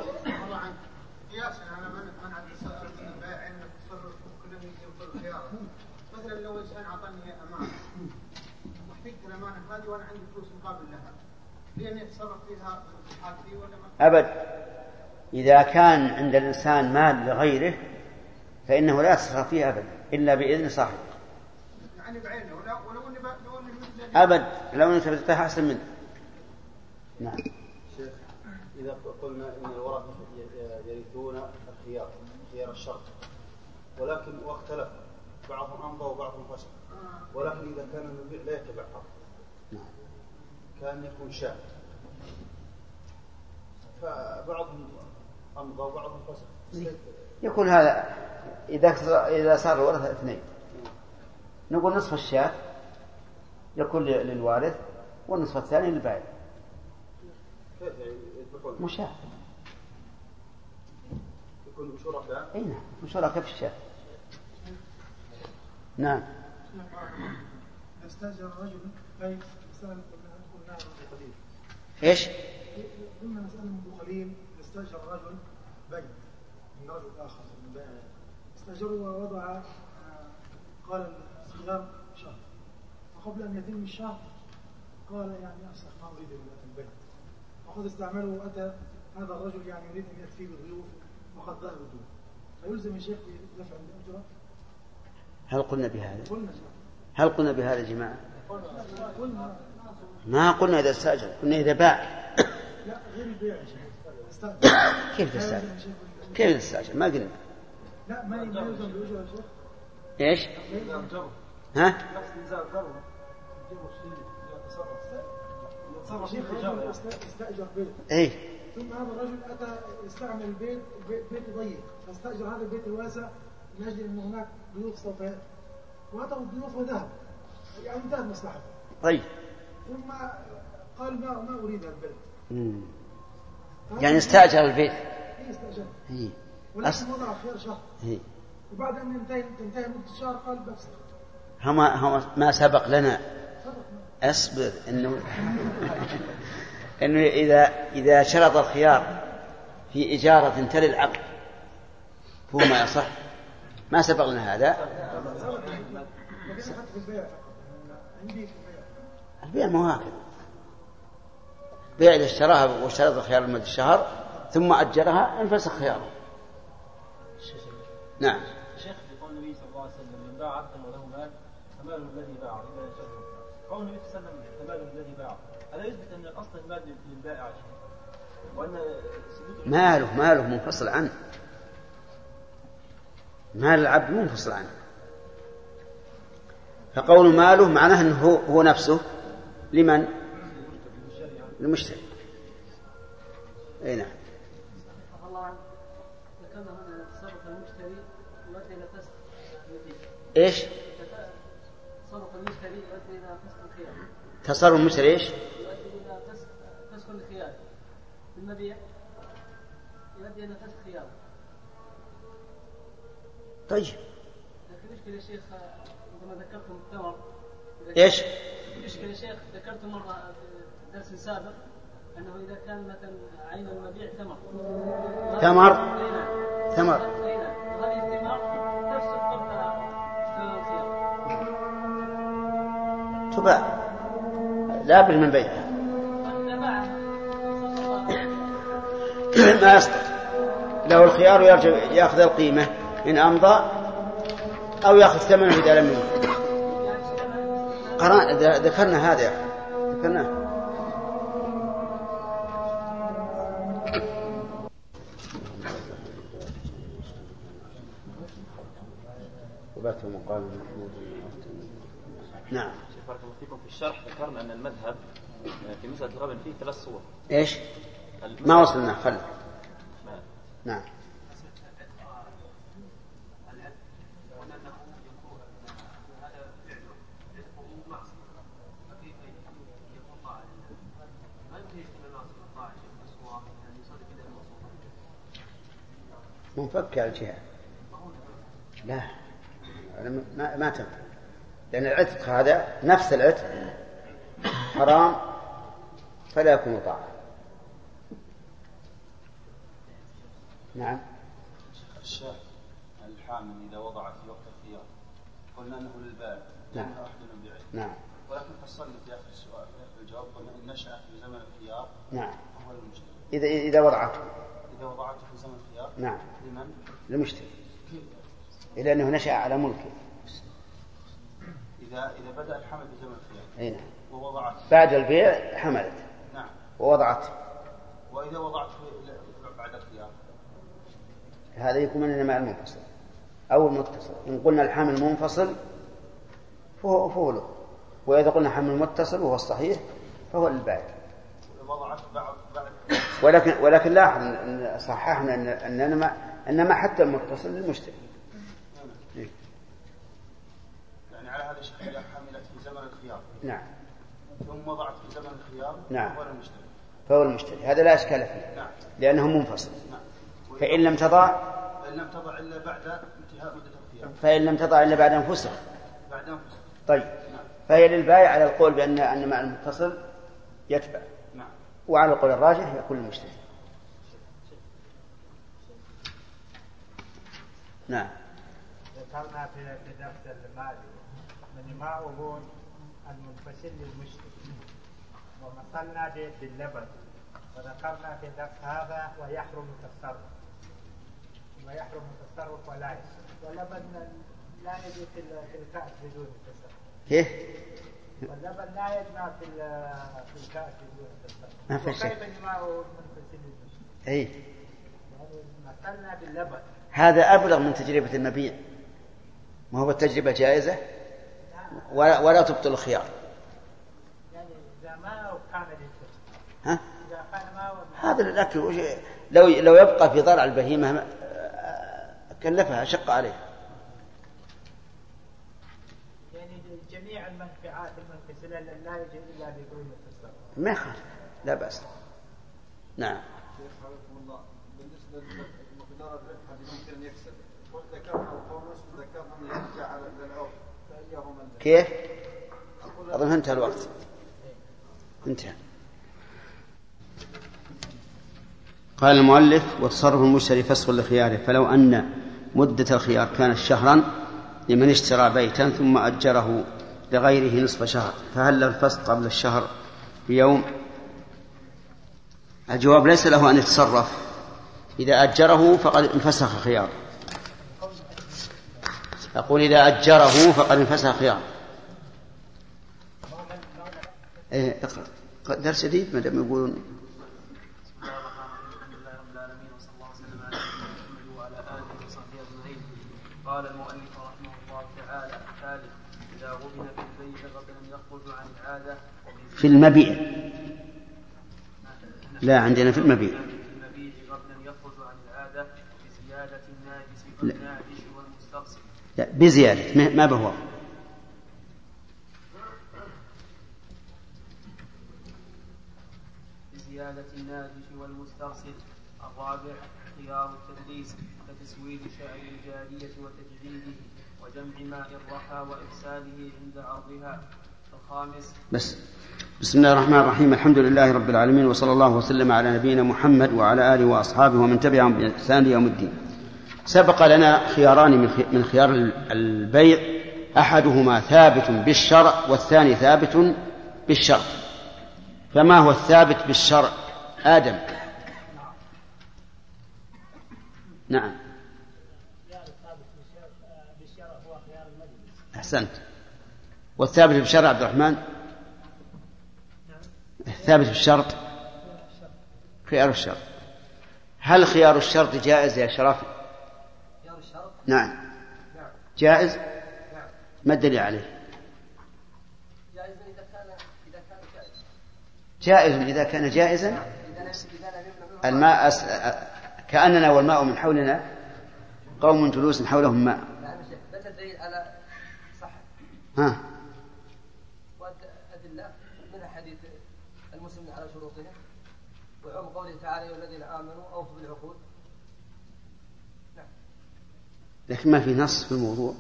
قياسا على من عند البائع أن التصرف كل ينقل خياره. مثلا لو إنسان أعطاني أمانة واحتجت الأمانة هذه وأنا عندي فلوس مقابل لها، لأن يتصرف فيها حاكي ولا ما؟ أبد. إذا كان عند الإنسان مال لغيره فإنه لا يتصرف فيه أبدا إلا بإذن صاحبه. يعني بعينه ولو أني أبد، لو أنت بتتاح أحسن منه. نعم. شيخ، إذا قلنا إن الورثة يرثون خيار الشرط، ولكن واختلف، بعضهم أمضى وبعضهم فسخ، ولكن إذا كان المبيع لا يتبع حق كان يكون شاء، فبعضهم أمضى وبعضهم فسخ، يكون هذا إذا صار الورثة 2 نقول نصف الشاة يكون للوارث والنصف الثاني للبائع. مشاة يكونوا شركاء. اي نعم شركاء في الشارع. نعم. استأجر رجل بيت مسألة قلناها منذ قليل. ايش؟ قلنا مسألة منذ قليل استأجر رجل بيت من رجل آخر من بيت استأجره ووضع قال الصيام شهر، وقبل أن يتم الشهر قال يعني أفسخ ما أريد البيت، وقد استعمله وأتى هذا الرجل يعني يريد أن يأتي بالضيوف وقد ذهب الضيوف، فيلزم الشيخ بدفع الأجرة. هل قلنا بهذا؟ قلنا. هل قلنا بهذا يا جماعة؟ ما قلنا إذا استأجر، قلنا إذا باع. لا غير البيع يا شيخ. كيف تستأجر؟ كيف تستأجر؟ ما قلنا. لا ما يلزم بأجرة يا شيخ. إيش؟ ها؟ استأجر بيت. إيه. ثم هذا الرجل أتى يستعمل البيت بيت ضيق، فاستأجر هذا البيت الواسع من أجل أن هناك ضيوف سوف يأتي، وأتوا الضيوف وذهب، يعني انتهت مصلحته. طيب. ثم قال ما أريد البيت. يعني استأجر البيت. إيه استأجر. إيه. ولكن وضع خيار شهر. إيه. وبعد أن تنتهي مدة الشهر قال بفسخ. هم ما سبق لنا. أصبر إنه إذا شرط الخيار في إجارة تلي العقد هو ما يصح. ما سبق لنا هذا. البيع مو هكذا. بيع إذا اشتراها واشترط الخيار لمدة الشهر ثم أجرها انفسخ خياره. نعم. شيخ يقول النبي صلى الله عليه وسلم من باع عبدا وله مال فماله الذي باع إذا يشرب. قول النبي صلى الله عليه وسلم فماله الذي باع، هذا يثبت أن الأصل المال للبائع وأن ماله منفصل عنه. مال العبد منفصل عنه. فقول ماله معناه أنه هو نفسه لمن؟ للمشتري. أي نعم. إيش؟ تصرف المشتري يؤدي إلى فسخ الخيار. تصرف المشتري إيش؟ يؤدي إلى فسخ الخيار. المبيع يؤدي إلى فسخ خيار. طيب. لكن مشكلة يا شيخ عندما ذكرتم الثمر. إيش؟ مشكلة يا شيخ ذكرت مرة في درس سابق أنه إذا كان مثلا عين المبيع ثمر. ثمر. هذه الثمار تفسد قبل الخيار. تباع لا بد من بيعها. ما يصدق له الخيار يرجع يأخذ القيمة إن أمضى أو يأخذ ثمنه إذا لم يمضي. ذكرنا هذا ذكرناه. وبات مقال نعم. بارك الله فيكم. في الشرح ذكرنا أن المذهب في مسألة الغبن فيه 3 صور. إيش؟ ما وصلنا خل. نعم. منفك على الجهة. لا ما تنفع، لأن العتق هذا نفس العتق حرام فلا يكون طاعة. نعم. الشاة الحامل إذا وضع في وقت الخيار قلنا أنه للبائع. نعم. نعم. ولكن فصلنا في آخر السؤال في الجواب قلنا إن نشأ في زمن الخيار. نعم. هو المشتري. إذا وضعته في زمن الخيار. نعم. لمن؟ للمشتري. إلا أنه نشأ على ملكه. إذا بدأ الحمل في زمن الخيار. أي نعم. ووضعت. بعد البيع حملت. نعم. ووضعت. وإذا وضعت بعد الخيار. هذا يكون من النماء المنفصل أو المتصل. إن قلنا الحمل منفصل فهو له، وإذا قلنا حمل متصل وهو الصحيح فهو للبائع. ولكن لاحظ أن صححنا أنما حتى المتصل للمشتري. يعني على هذا الشيء إذا حملت في زمن الخيار. نعم. ثم وضعت في زمن الخيار. نعم. فهو المشتري. هذا لا إشكال فيه. نعم. لأنه منفصل. نعم. فإن لم تضع فإن لم تضع إلا بعد انتهاء مدة الخيار. فإن لم تضع إلا بعد أنفسها. بعد أنفسها. طيب. نعم. فهي للبائع على القول بأن مع المتصل يتبع. نعم. وعلى القول الراجح يكون المشتري. نعم. ذكرنا في درس الماضي من معه المنفصل للمشتري ومثلنا باللبن، وذكرنا في درس هذا ويحرم التصرف ولا يصح، واللبن لا يجوز في الكأس بدون التصرف. كيف؟ واللبن لا يجمع في الكأس بدون التصرف. ما في شيء. وكيف يجمعه المنفصل للمشتري؟ أي. يعني مثلنا باللبن. هذا أبلغ من تجربة المبيع. ما هو التجربة جائزة ولا تبطل الخيار. يعني إذا ما كان للكسب. ها؟ إذا كان ما هذا الأكل لو يبقى في ضرع البهيمة كلفها شق عليه. يعني جميع المنفعات المنفصلة لا يجوز إلا بدون التصرف. ما يخالف، لا بأس. نعم. بالنسبة لمقدار الربح اللي ممكن أن يكسب، ذكرنا الخمس وذكرنا أن يرجع على العرض، فأيهما كيف؟ أظن انتهى الوقت. انتهى. قال المؤلف: وتصرف المشتري فسخ لخياره، فلو أن مدة الخيار كانت شهرا لمن اشترى بيتا ثم أجره لغيره نصف شهر، فهل الفسخ قبل الشهر بيوم؟ الجواب: ليس له أن يتصرف، إذا أجره فقد انفسخ خيار. أقول إذا أجره فقد انفسخ خيار. اقرأ درس جديد ما دام يقولون. قال المؤلف رحمه الله تعالى: الثالث إذا غبن في البيع قبل أن يخرج عن العادة في المبيع. لا، عندنا في المبيع. قبل أن يخرج عن العادة بزيادة الناجس والناجش والمستقصد. لا، بزيادة ما بهو. بزيادة الناجش والمستقصد. الرابع خيار التدليس كتسويد شعر الجارية وتجديده وجمع ماء الرحى وإرساله عند عرضها. الخامس بسم الله الرحمن الرحيم. الحمد لله رب العالمين، وصلى الله وسلم على نبينا محمد وعلى آله وأصحابه ومن تبعهم بإحسان يوم الدين. سبق لنا خياران من خيار البيع، أحدهما ثابت بالشرع والثاني ثابت بالشرط. فما هو الثابت بالشرع؟ آدم. نعم. أحسنت. والثابت بالشرع عبد الرحمن؟ الثابت بالشرط خيار الشرط. هل خيار الشرط جائز يا شرف؟ خيار الشرط؟ نعم. جائز؟ ما الدليل عليه؟ جائز إذا كان جائز. جائز إذا كان جائزا. الماء كأننا والماء من حولنا قوم جلوس حولهم ماء. لا تدليل على صحة. ها. وأدلة من حديث المسلمين على شروطهم وعموم قوله تعالى: يا الذين آمنوا أوفوا بالعقود. نعم. لكن ما في نص في الموضوع.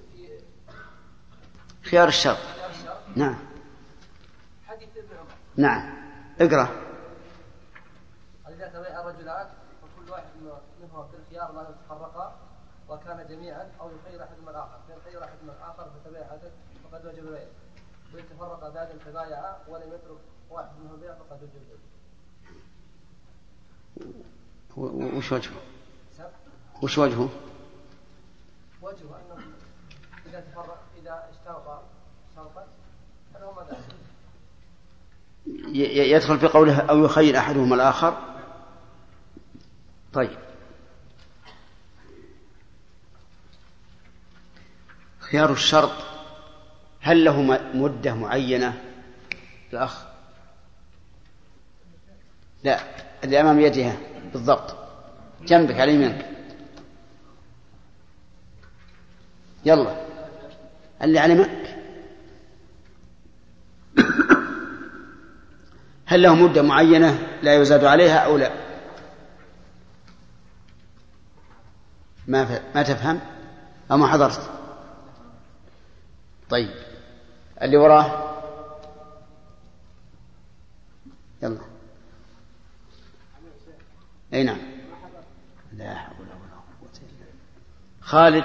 خيار الشرط. نعم. حديث ابن عمر. نعم. اقرأ. إذا تبايع الرجلان وكل واحد منهما في الخيار ما يتفرقا وكان جميعا أو يخير أحدهما الآخر، فإن خير أحدهما الآخر فتبايع فقد وجب البيع، وإن تفرقا بعد التبايع ولم يترك واحد منهم البيع فقد وجب البيع. وش وجهه؟ وش وجهه؟ وجهه أنه إذا اشترط شرطا فلهما ذلك. يدخل في قوله أو يخير أحدهما الآخر. طيب، خيار الشرط هل له مدة معينة؟ الأخ لا، اللي أمام يدها بالضبط جنبك على يمينك. يلا اللي على يمينك. هل له مدة معينة لا يزاد عليها أو لا؟ ما تفهم أو ما حضرت؟ طيب اللي وراه يلا. أي نعم. لا حول ولا قوة إلا بالله. خالد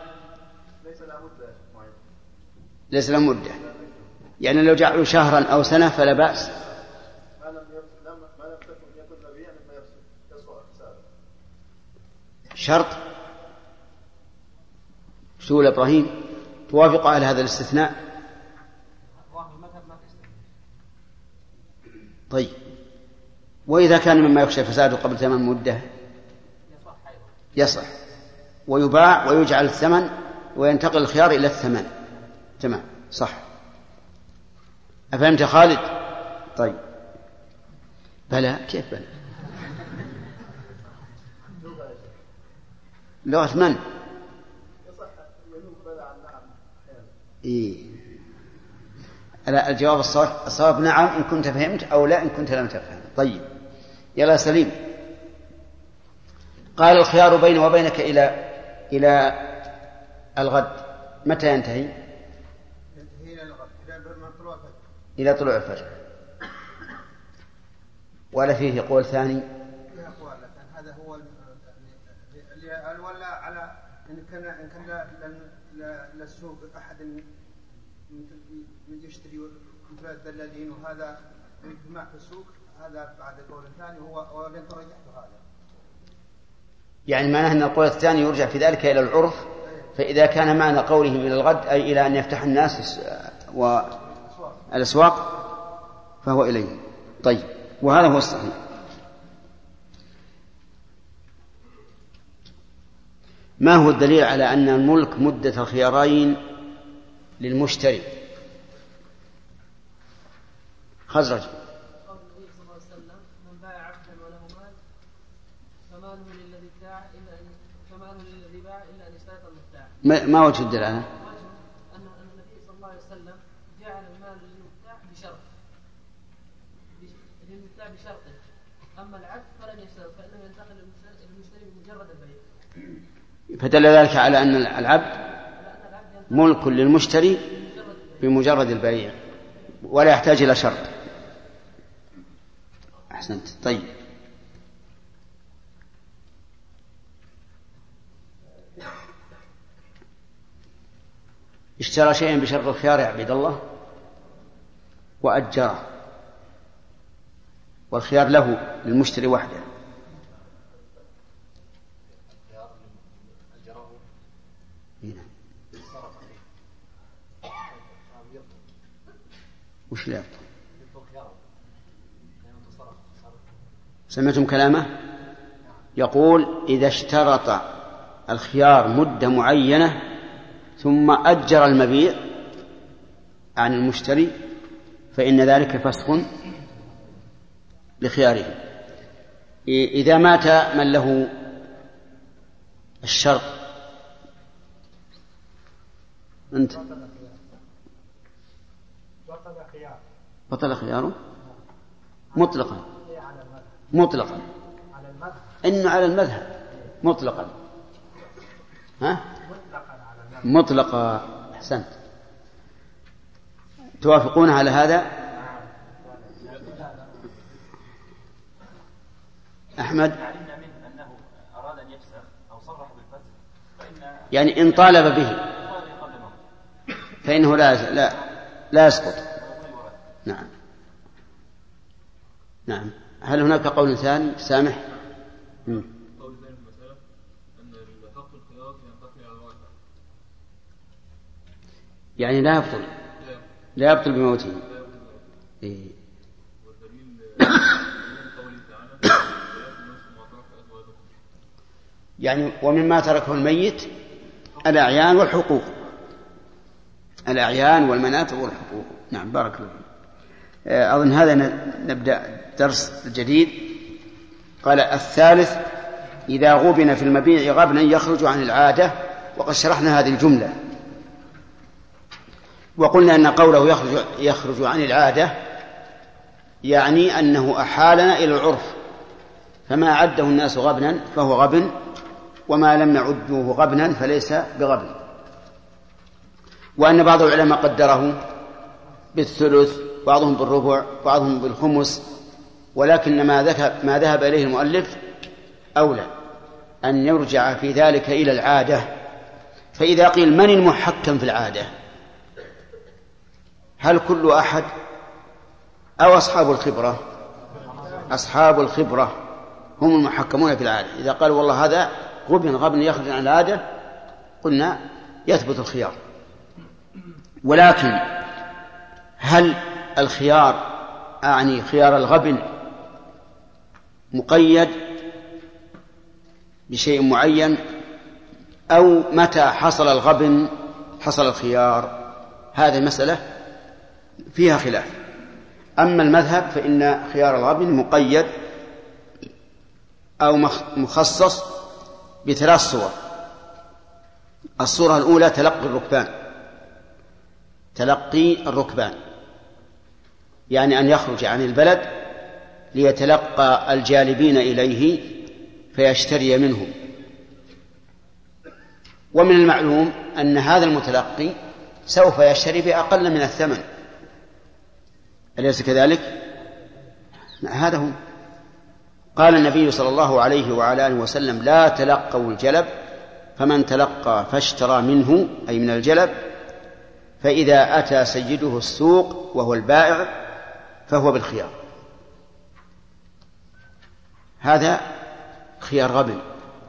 ليس له مدة، يعني لو جعلوا شهرا أو سنة فلا بأس. شرط شو إبراهيم توافق على هذا الاستثناء؟ طيب وإذا كان مما يخشى فساده قبل تمام مدة يصح ويباع ويجعل الثمن وينتقل الخيار إلى الثمن. تمام صح. أفهمت خالد؟ طيب بلى. كيف بلى؟ لغة من؟ إيه. الجواب الصواب نعم إن كنت فهمت، أو لا إن كنت لم تفهم. طيب يلا سليم. قال الخيار بيني وبينك إلى الغد. متى ينتهي؟ إلى طلوع الفجر. ولا فيه قول ثاني؟ هذا هو اللي ولا على إن كان للسوق أحد من يشتري مثل الدلالين وهذا اجتماع في السوق، هذا بعد القول الثاني هو ينترجح هذا. يعني معناه أن القول الثاني يرجع في ذلك إلى العرف، فإذا كان معنى قولهم إلى الغد أي إلى أن يفتح الناس والأسواق فهو إليه. طيب وهذا هو الصحيح. ما هو الدليل على أن الملك مدة الخيارين للمشتري؟ خزرج. قول النبي صلى الله عليه وسلم من باع عبدا وله مال فماله للذي باع إلا أن يشترط المبتاع. ما وجه الدلالة؟ أن النبي صلى الله عليه وسلم جعل المال للمبتاع بشرطه، أما العبد فلن يشترط فإنه ينتقل للمشتري بمجرد البيع. فدل ذلك على أن العبد ملك للمشتري بمجرد البيع ولا يحتاج إلى شرط. أحسنت. طيب اشترى شيئا بشرط الخيار يا عبد الله وأجره، والخيار له للمشتري وحده. وش لا يبطل؟ سمعتم كلامه؟ يقول إذا اشترط الخيار مدة معينة ثم أجر المبيع عن المشتري فإن ذلك فسخ لخياره. إذا مات من له الشرط أنت بطل خياره مطلقا إنه على المذهب مطلقا. ها؟ مطلقا. أحسنت. توافقون على هذا؟ أحمد يعني إن طالب به فإنه لا يسقط. نعم نعم. هل هناك قول ثاني؟ سامح. قول ثاني في المسألة أن حق الخيار ينتقل على الواقع، يعني لا يبطل بموته. إيه. والدليل قوله تعالى يعني ومما تركه الميت الأعيان والحقوق، الأعيان والمنافع والحقوق. نعم بارك الله. أظن هذا نبدأ درس الجديد. قال الثالث إذا غبن في المبيع غبنا يخرج عن العادة، وقد شرحنا هذه الجملة وقلنا أن قوله يخرج عن العادة يعني أنه أحالنا إلى العرف، فما عده الناس غبنا فهو غبن وما لم يعدوه غبنا فليس بغبن. وأن بعض العلماء قدره بالثلث، بعضهم بالربع، بعضهم بالخمس، ولكن ما ذهب إليه المؤلف أولى أن يرجع في ذلك إلى العادة. فإذا قيل من المحكم في العادة، هل كل أحد أو أصحاب الخبرة؟ أصحاب الخبرة هم المحكمون في العادة. إذا قال والله هذا غبن يخرج عن العادة قلنا يثبت الخيار. ولكن هل الخيار أعني خيار الغبن مقيد بشيء معين، أو متى حصل الغبن حصل الخيار؟ هذه المسألة فيها خلاف. أما المذهب فإن خيار الغبن مقيد أو مخصص بثلاث صور. الصورة الأولى تلقي الركبان، يعني أن يخرج عن البلد ليتلقى الجالبين إليه فيشتري منهم. ومن المعلوم أن هذا المتلقي سوف يشتري بأقل من الثمن، أليس كذلك؟ هذا هو. قال النبي صلى الله عليه وعلى آله وسلم: لا تلقوا الجلب، فمن تلقى فاشترى منه أي من الجلب، فإذا أتى سيده السوق وهو البائع فهو بالخيار. هذا خيار غبن.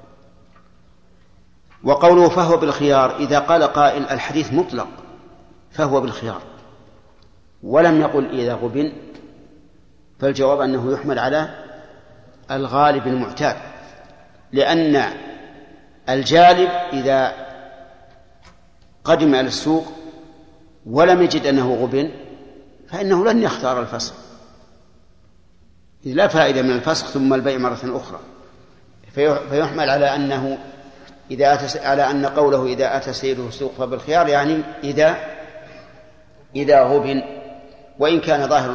وقوله فهو بالخيار، إذا قال قائل الحديث مطلق فهو بالخيار ولم يقل إذا غبن، فالجواب أنه يحمل على الغالب المعتاد، لأن الجالب إذا قدم إلى السوق ولم يجد أنه غبن فإنه لن يختار الفسخ، إذ لا فائدة من الفسخ ثم البيع مرة أخرى. فيحمل على أنه على أن قوله إذا أتى سيده السوق فبالخيار، يعني إذا غبن، وإن كان ظاهر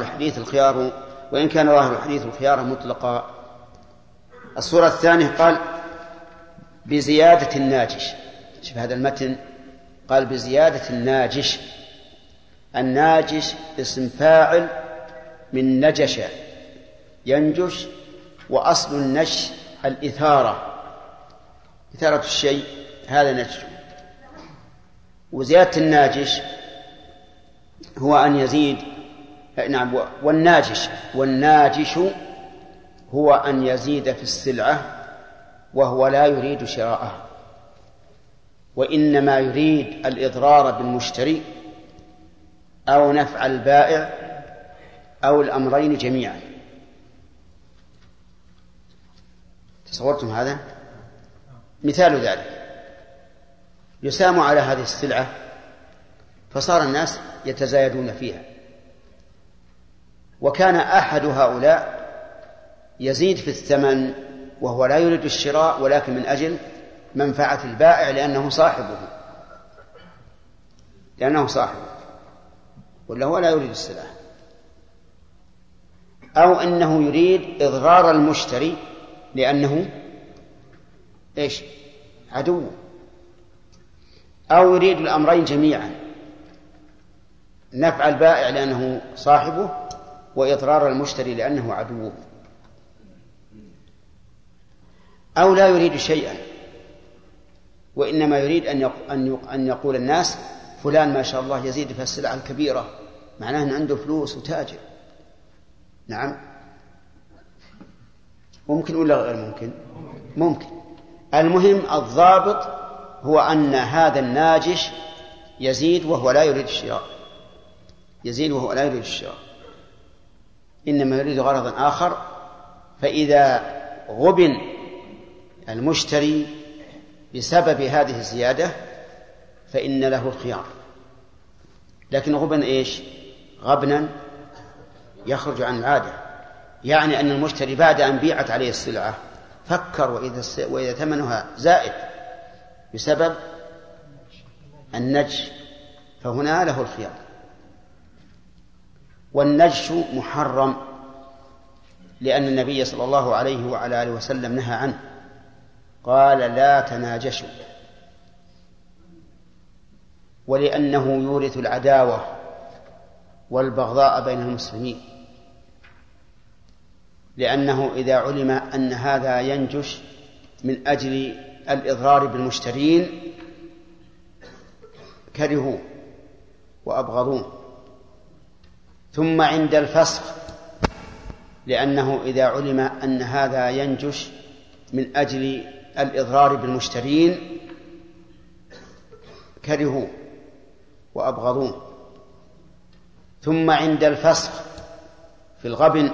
الحديث الخيار مطلقا. الصورة الثانية قال بزيادة الناجش. شوف هذا المتن، قال بزيادة الناجش. الناجش اسم فاعل من نجش ينجش، وأصل النش الإثارة، إثارة الشيء، هذا نجش. وزيادة الناجش هو أن يزيد، نعم، والناجش هو أن يزيد في السلعة وهو لا يريد شراءها، وإنما يريد الإضرار بالمشتري أو نفع البائع أو الأمرين جميعا. تصورتم هذا؟ مثال ذلك: يسام على هذه السلعة فصار الناس يتزايدون فيها، وكان أحد هؤلاء يزيد في الثمن وهو لا يريد الشراء ولكن من أجل منفعة البائع لأنه صاحبه ولا هو لا يريد السلعة، أو أنه يريد إضرار المشتري لأنه عدو، أو يريد الأمرين جميعا: نفع البائع لأنه صاحبه وإضرار المشتري لأنه عدوه، أو لا يريد شيئا وإنما يريد أن يقول الناس فلان ما شاء الله يزيد في السلعة الكبيرة، معناه أن عنده فلوس وتاجر. نعم، ممكن ولا غير ممكن. المهم الضابط هو أن هذا الناجش يزيد وهو لا يريد الشراء، إنما يريد غرضا آخر. فإذا غبن المشتري بسبب هذه الزيادة فإن له الخيار. لكن غبن غبنا يخرج عن العادة، يعني أن المشتري بعد أن بيعت عليه السلعة فكر وإذا ثمنها زائد بسبب النجش، فهنا له الخيار. والنجش محرم لأن النبي صلى الله عليه وعلى آله وسلم نهى عنه، قال لا تناجشوا، ولأنه يورث العداوة والبغضاء بين المسلمين، لأنه إذا علم أن هذا ينجش من أجل الإضرار بالمشترين كرهوه وأبغضوه. ثم عند الفسخ، لأنه إذا علم أن هذا ينجش من أجل الإضرار بالمشترين كرهوه وأبغضوه. ثم عند الفسخ في الغبن،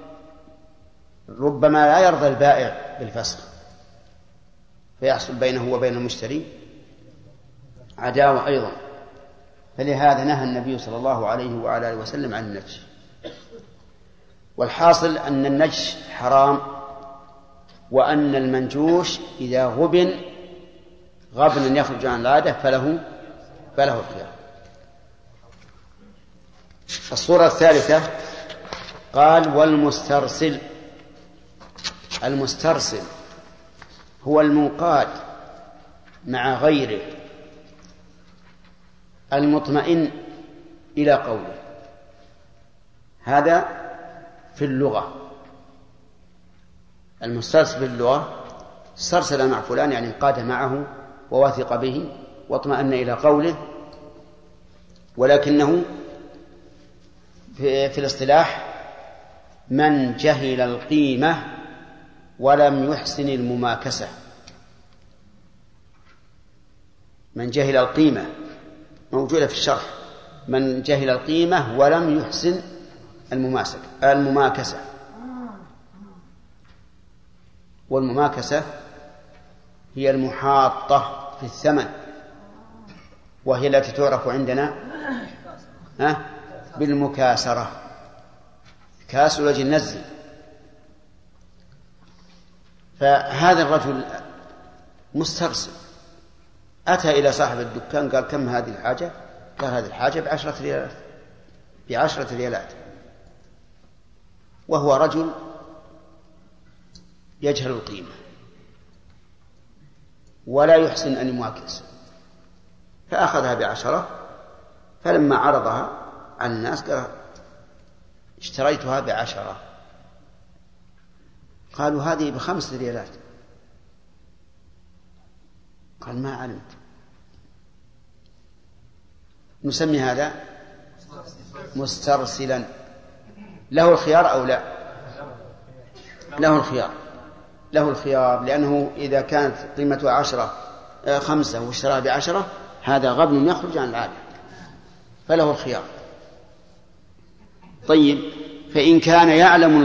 ربما لا يرضى البائع بالفسخ فيحصل بينه وبين المشتري عداوة أيضا، فلهذا نهى النبي صلى الله عليه وعلى آله وسلم عن النجش. والحاصل أن النجش حرام، وأن المنجوش إذا غبن غبنا يخرج عن العادة فله الخيار. الصورة الثالثة قال والمسترسل. المسترسل هو المنقاد مع غيره المطمئن إلى قوله. هذا في اللغة. المسترسل في اللغة استرسل مع فلان، يعني انقاد معه ووثق به واطمأن إلى قوله، ولكنه في الاصطلاح من جهل القيمة ولم يحسن المماكسة. من جهل القيمة موجودة في الشرح، من جهل القيمة ولم يحسن المماكسة. والمماكسة هي المحاطة في الثمن، وهي التي تعرف عندنا بالمكاسرة، كاس وجه النزل. فهذا الرجل مسترسل أتى إلى صاحب الدكان قال كم هذه الحاجة؟ قال هذه الحاجة ب10 ريالات، وهو رجل يجهل القيمة ولا يحسن أن يماكس، فأخذها ب10. فلما عرضها على الناس قال اشتريتها ب10. قالوا هذه ب5 ريالات. قال ما علمت. نسمي هذا مسترسلا. له الخيار أو لا؟ له الخيار، لأنه إذا كانت قيمتها 5 واشتراها ب10 هذا غبن يخرج عن العادة، فله الخيار. طيب، فإن كان يعلم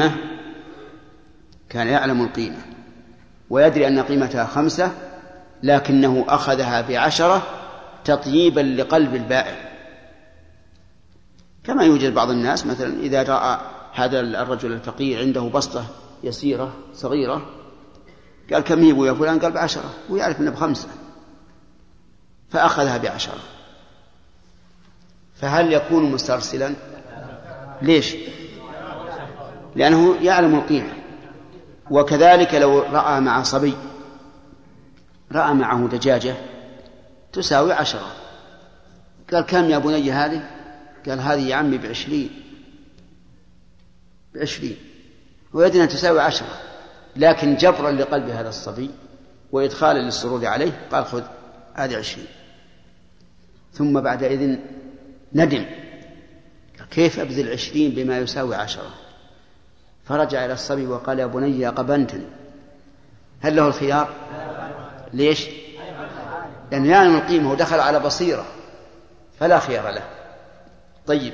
القيمة ويدري أن قيمتها 5 لكنه أخذها ب10 تطييبا لقلب البائع، كما يوجد بعض الناس مثلا إذا رأى هذا الرجل الفقير عنده بسطة يسيرة صغيرة قال كم هي يا فلان؟ قال ب10، ويعرف أنه ب5 فأخذها ب10. فهل يكون مسترسلا؟ ليش؟ لأنه يعلم القيمة. وكذلك لو رأى مع صبي، رأى معه دجاجة تساوي 10، قال كم يا بني هذه؟ قال هذه يا عمي ب20، ويدري أن تساوي 10، لكن جبرا لقلب هذا الصبي وإدخالا للسرور عليه قال خذ هذه 20. ثم بعد إذن ندم، كيف أبذل 20 بما يساوي 10؟ فرجع إلى الصبي وقال يا بني قبنتني. هل له الخيار؟ ليش؟ لأنه يعلم القيمة ودخل على بصيرة فلا خيار له. طيب،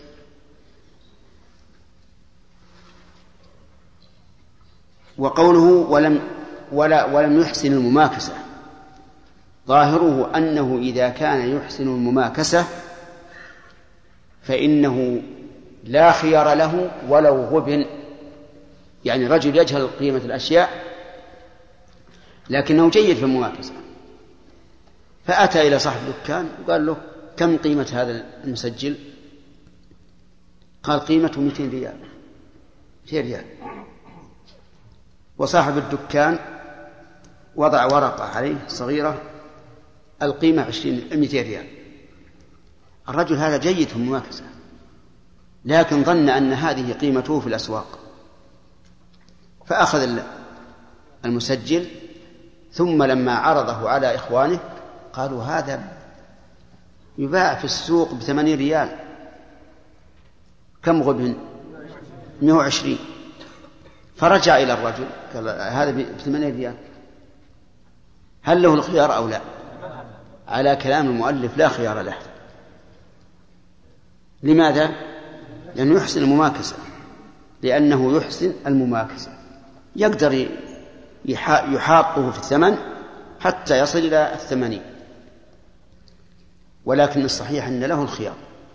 وقوله ولم يحسن المماكسة ظاهره أنه إذا كان يحسن المماكسة فإنه لا خيار له ولو غبن. يعني رجل يجهل قيمة الأشياء لكنه جيد في المماكسة، فأتى إلى صاحب الدكان وقال له كم قيمة هذا المسجل؟ قال قيمته 200 ريال. 200 ريال. وصاحب الدكان وضع ورقة عليه صغيرة القيمة 200 ريال. الرجل هذا جيد في المماكسة، لكن ظن أن هذه قيمته في الأسواق، فأخذ المسجل، ثم لما عرضه على إخوانه قالوا هذا يباع في السوق ب8 ريال. كم غبن؟ 120. فرجع إلى الرجل قال هذا ب8 ريال، هل له الخيار أو لا؟ على كلام المؤلف لا خيار له. لماذا؟ لأنه يحسن المماكسة، لأنه يحسن المماكسة، يقدر يحاطه في الثمن حتى يصل إلى 80. ولكن الصحيح أن له الخيار.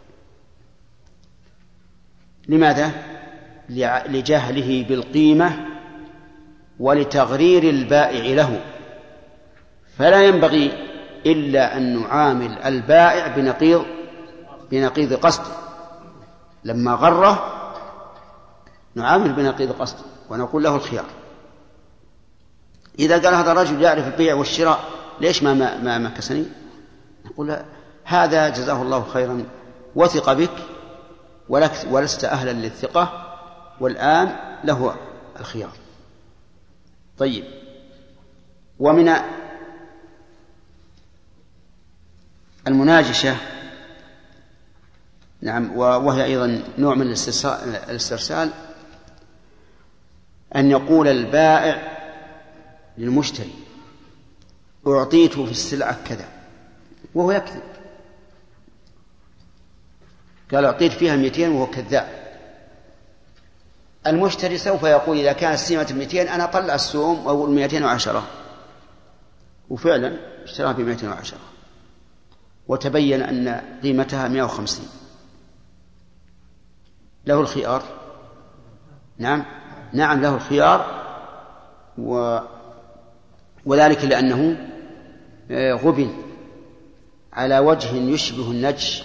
لماذا؟ لجهله بالقيمة ولتغرير البائع له، فلا ينبغي إلا أن نعامل البائع بنقيض قصد. لما غره نعامل بنقيض قصد ونقول له الخيار. إذا قال هذا الرجل يعرف البيع والشراء ليش ما مكسني؟ نقول هذا جزاه الله خيرا وثق بك ولست أهلا للثقة، والآن له الخيار. طيب، ومن المناجشة نعم، وهي أيضا نوع من الاسترسال، أن يقول البائع للمشتري أعطيته في السلعة كذا وهو يكذب، قال أعطيت فيها 200 وهو كذاب. المشتري سوف يقول إذا كانت السلعة 200 أنا أطلع السوم وأقول 210، وفعلا اشتراها ب210 وتبين أن قيمتها 150. له الخيار؟ نعم له الخيار، وذلك لأنه غبن على وجه يشبه النجش.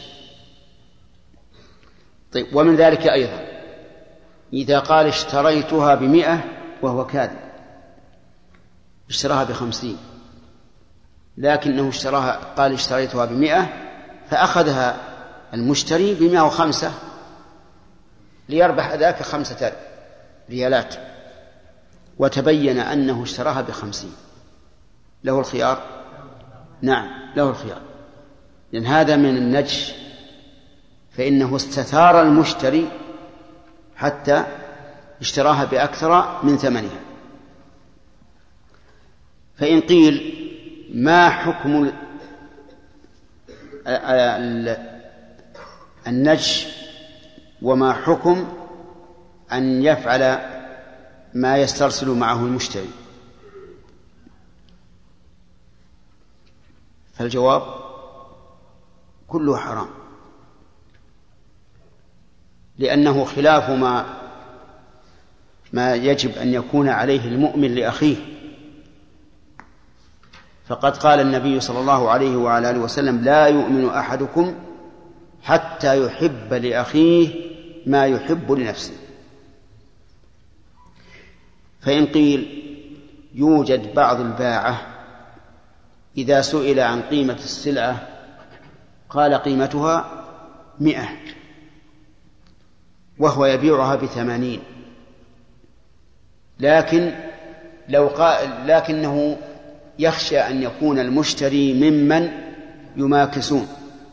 طيب، ومن ذلك أيضا إذا قال اشتريتها ب100 وهو كاذب، اشتراها ب50، لكنه قال اشتريتها ب100 فأخذها المشتري ب105 ليربح ذاك 5 ريالات، وتبين أنه اشتراها ب50. له الخيار؟ نعم له الخيار، لأن هذا من النجش، فإنه استثار المشتري حتى اشتراها بأكثر من ثمنها. فإن قيل ما حكم النجش وما حكم أن يفعل ما يسترسل معه المشتري؟ فالجواب كله حرام، لأنه خلاف ما يجب أن يكون عليه المؤمن لأخيه. فقد قال النبي صلى الله عليه وعلى آله وسلم لا يؤمن أحدكم حتى يحب لأخيه ما يحب لنفسه. فإن قيل يوجد بعض الباعة إذا سئل عن قيمة السلعة قال قيمتها 100 وهو يبيعها ب80، لكنه يخشى أن يكون المشتري ممن يماكسون،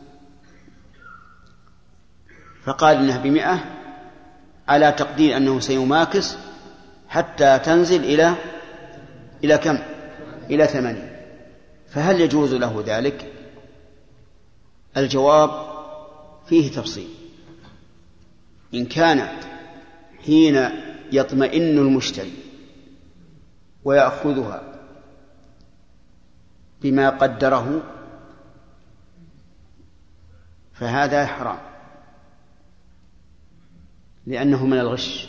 فقال إنها ب100 على تقدير أنه سيماكس حتى تنزل إلى كم؟ إلى 80. فهل يجوز له ذلك؟ الجواب فيه تفصيل. إن كان حين يطمئن المشتري ويأخذها بما قدره فهذا حرام، لأنه من الغش.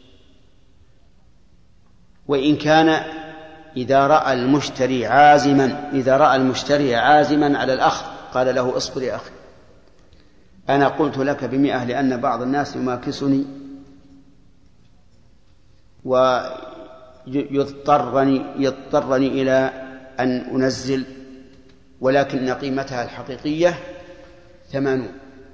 وإن كان إذا رأى المشتري عازما على الأخذ قال له اصبر يا أخي، أنا قلت لك ب100 لأن بعض الناس يماكسني يضطرني إلى أن أنزل، ولكن قيمتها الحقيقية 80.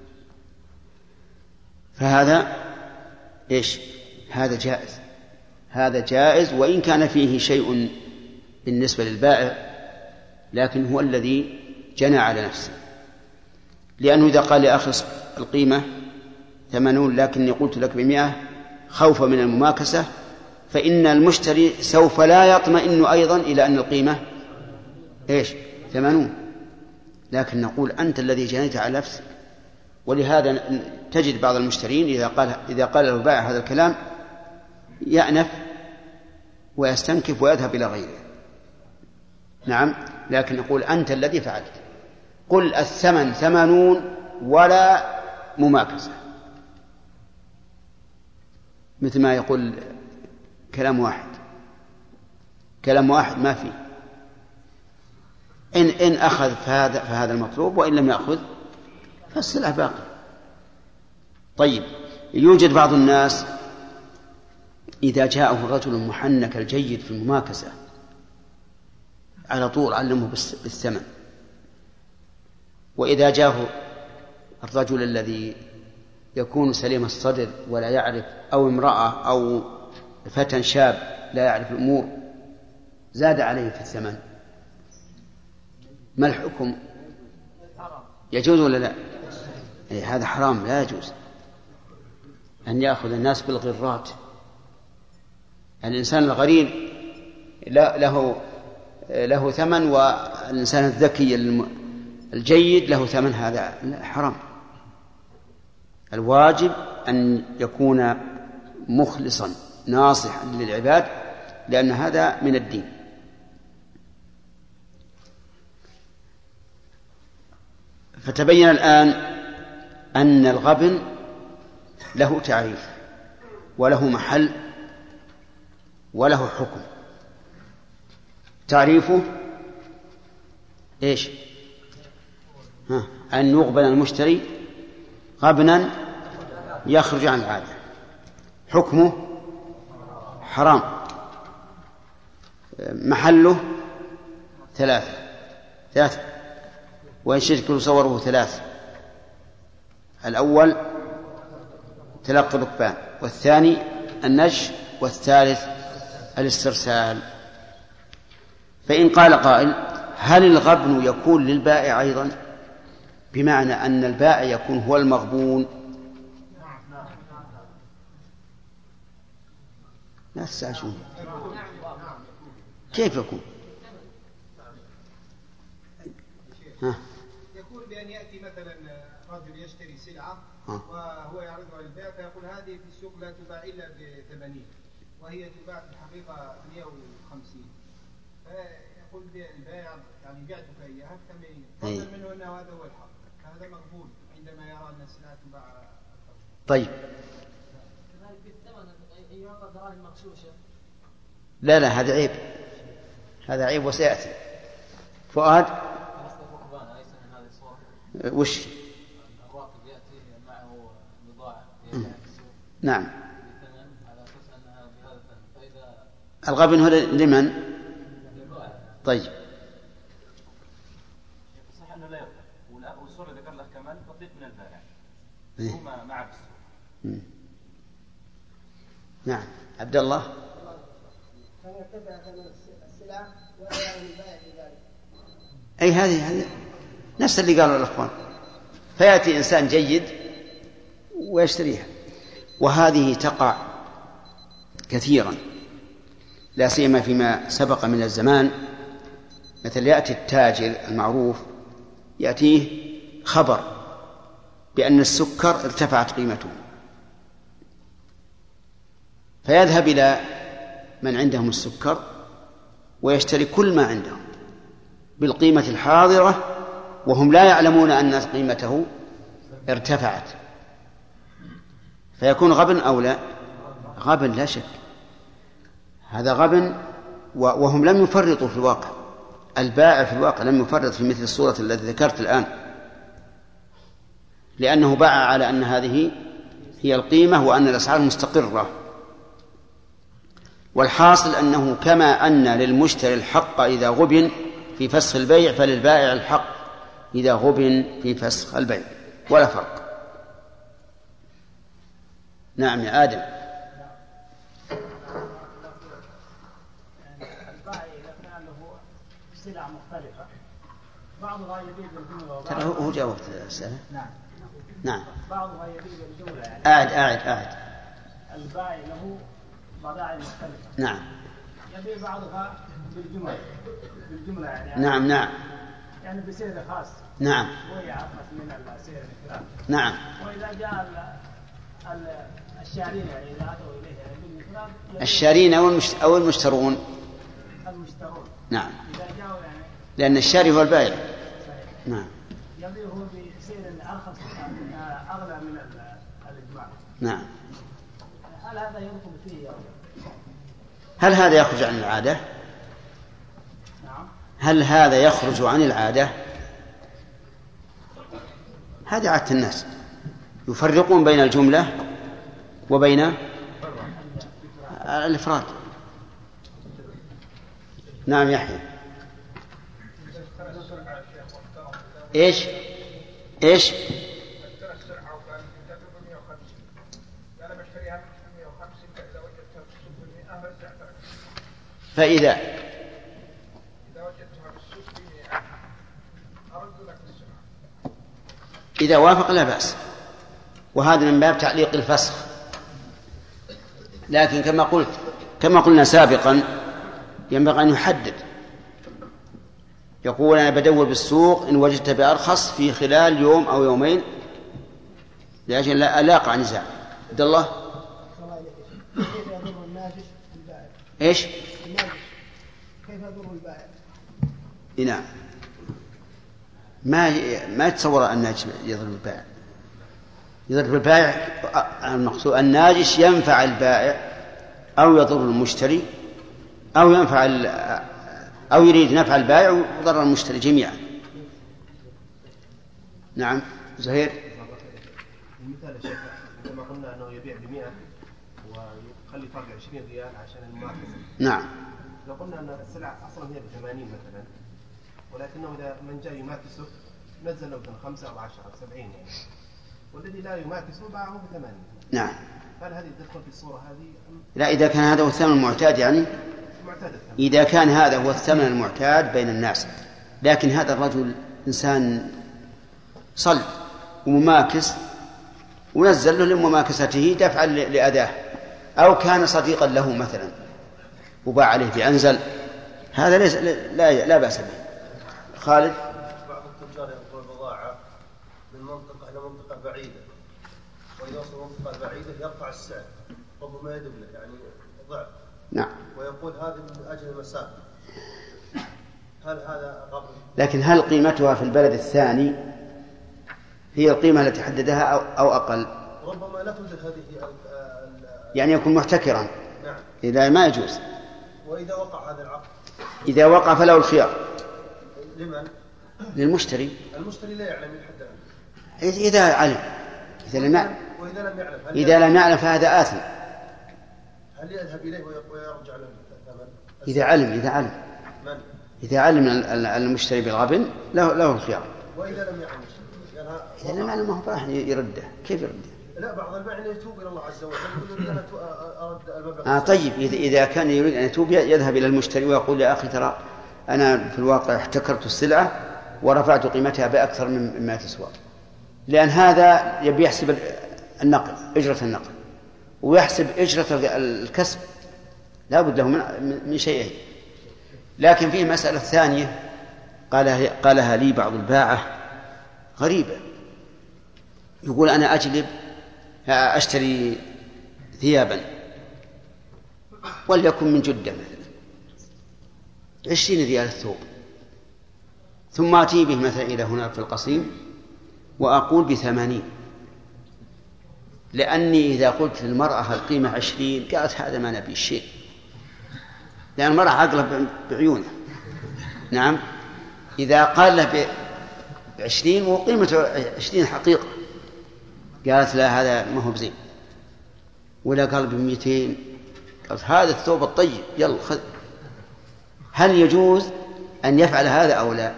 فهذا إيش؟ هذا جائز، هذا جائز، وإن كان فيه شيء بالنسبة للبائع، لكن هو الذي جنى على نفسه. لأنه إذا قال لأخي القيمة 80 لكني قلت لك ب100 خوفا من المماكسة، فإن المشتري سوف لا يطمئن أيضا إلى أن القيمة إيش؟ 80. لكن نقول أنت الذي جنيت على نفسك. ولهذا تجد بعض المشترين إذا قال له البائع هذا الكلام يأنف ويستنكف ويذهب إلى غيره. نعم، لكن نقول أنت الذي فعلت. قل الثمن 80 ولا مماكسة، مثل ما يقول كلام واحد ما فيه. إن أخذ فهذا المطلوب، وإن لم يأخذ فالسلعة باقي. طيب، يوجد بعض الناس إذا جاءه رجل محنك الجيد في المماكسة على طول علمه بالثمن، وإذا جاءه الرجل الذي يكون سليم الصدر ولا يعرف، أو امرأة أو فتى شاب لا يعرف الأمور، زاد عليه في الثمن، ما الحكم؟ يجوز ولا لا؟ هذا حرام، لا يجوز أن يأخذ الناس بالغرات. الإنسان الغرير له ثمن، والإنسان الذكي الجيد له ثمن، هذا حرام. الواجب أن يكون مخلصا ناصحا للعباد، لأن هذا من الدين. فتبين الآن أن الغبن له تعريف وله محل وله حكم. تعريفه إيش؟ أن يغبن المشتري غبنا يخرج عن العادة. حكمه حرام. محله 3، وإن شئت صوره 3. الأول تلقي الركبان، والثاني النجش، والثالث الاسترسال. فإن قال قائل: هل الغبن يكون للبائع أيضا؟ بمعنى أن البائع يكون هو المغبون؟ لا تستعجلون، كيف يكون؟ يكون بأن يأتي مثلا رجل يشتري سلعة وهو يعرضها للبائع، فيقول هذه في السوق لا تباع إلا ب80 وهي تباع في الحقيقة 150، فيقول البائع يعني بعتك إياها ب80، فضل منه أنه هذا هو الحق، هذا مقبول عندما يرى أن السلعة تباع. طيب، لا هذا عيب، هذا عيب وسيأتي. فؤاد وش؟ نعم، الغبن هو لمن؟ طيب، صح أنه لا يغبن، والصورة ذكر له كمان تطبيق من البائع هو مع السوق. نعم. عبد الله. أي هذه نفس اللي قالوا الأخوان. فيأتي إنسان جيد ويشتريها، وهذه تقع كثيرا، لا سيما فيما سبق من الزمان. مثل يأتي التاجر المعروف يأتيه خبر بأن السكر ارتفعت قيمته، فيذهب إلى من عندهم السكر ويشتري كل ما عندهم بالقيمة الحاضرة، وهم لا يعلمون أن قيمته ارتفعت، فيكون غبن أو لا؟ غبن لا شك، هذا غبن. وهم لم يفرطوا في الواقع، البائع في الواقع لم يفرط في مثل الصورة التي ذكرت الآن، لأنه باع على أن هذه هي القيمة وأن الأسعار مستقرة. والحاصل أنه كما أن للمشتري الحق إذا غبن في فسخ البيع فللبائع الحق إذا غبن في فسخ البيع، ولا فرق. نعم يا آدم. البائع إذا كان له سلع مختلفة بعضها يبيع بالجملة ترى هو جاوب السؤال. نعم. بعضها يبيع بالجملة يعني. أعد. البائع له بضائع مختلفة. نعم. يبيع بعضها بالجملة يعني. نعم. يعني بسعر خاص. نعم. وهي أرخص من السعر الكلام. نعم. وإذا جاء الشارين يعني إذا أتوا إليه يعني بالمثال. الشارين أو المشترون. المشترون. نعم. إذا جاءوا يعني. لأن الشاري هو البائع. نعم. يبيعه بسعر أرخص أغلى من الإجماع. نعم. هل هذا يدخل فيه؟ هل هذا يخرج عن العادة؟ نعم. هل هذا يخرج عن العادة؟ هذه عادة الناس، يفرقون بين الجملة وبين الإفراد. نعم يحيى. إيش؟ فإذا وافق لا بأس، وهذا من باب تعليق الفسخ. لكن كما قلنا سابقا ينبغي أن يحدد، يقول أنا بدور بالسوق إن وجدت بأرخص في خلال يوم أو يومين لأجل لا ألاقع نزاع. عبد الله. كيف يضر الناجش البائع؟ إيش؟ كيف يضر البائع؟ نعم. ما يتصور أن الناجش يضر البائع. يضر البائع المقصود الناجش ينفع البائع أو يضر المشتري أو يريد نفع البائع وضر المشتري جميعا. نعم زهير. المثال يا شيخ كما قلنا أنه يبيع ب100 ويخلي فرق 20 ريال عشان المنافسة. نعم. لو قلنا أن السلعة أصلا هي ب80 مثلا، ولكنه إذا من جاء يماكسه نزل له 5 أو 10 أو 70 يعني، والذي لا يماكسه باعه ب80. نعم. هل هذه تدخل في الصورة هذه؟ لا، إذا كان هذا هو الثمن المعتاد يعني. إذا كان هذا هو الثمن المعتاد بين الناس، لكن هذا الرجل إنسان صلب ومماكس ونزل له لمماكسته دفعا لأداه، أو كان صديقا له مثلا وباع عليه بأنزل، هذا ليس لا بأس به. خالد. بعض التجار ينقل البضاعة من منطقة إلى منطقة بعيدة، وإذا وصل منطقة بعيدة يرفع السعر ربما يدبله يعني ضعف. نعم. ويقول هذه من أجل المسافة. هل هذا قبل؟ لكن هل قيمتها في البلد الثاني هي القيمة التي حددها أو أقل؟ ربما لا توجد هذه يعني يكون محتكرا. نعم. إذا ما يجوز. وإذا وقع هذا العقد؟ إذا وقع فله الخيار. لمن؟ للمشتري. المشتري لا يعلم الحد. إذا علم. إذا لم يعلم فهذا آثم. هل يذهب إليه ويرجع له الثمن؟ إذا علم المشتري بالغبن له الخيار. وإذا لم يعلم؟ إذا لم يعلم ما هو راح يرده. كيف يرده؟ لا، بعض البائعين يتوب إلى الله عز وجل يقول أنا أرد المبلغ. طيب إذا كان يريد أن يتوب يذهب إلى المشتري ويقول يا أخي ترى أنا في الواقع احتكرت السلعة ورفعت قيمتها بأكثر مما تسوى، لأن هذا يبي يحسب النقل، أجرة النقل، ويحسب أجرة الكسب، لا بد له من شيئين. لكن فيه مسألة ثانية قالها لي بعض الباعة غريبة، يقول أنا أشتري ثيابا وليكن من جدة مثلا 20 ريال الثوب، ثم أتي به مثلا إلى هنا في القصيم وأقول ب80، لأني إذا قلت للمرأة القيمة 20 قالت هذا ما نبي شيء، لأن المرأة عقلها بعيونها. نعم. إذا قال له ب20 وقيمته 20 حقيقة قالت لا هذا ما هو بزين، ولا قال ب200 قال هذا الثوب الطيب يلا خذ. هل يجوز أن يفعل هذا أو لا؟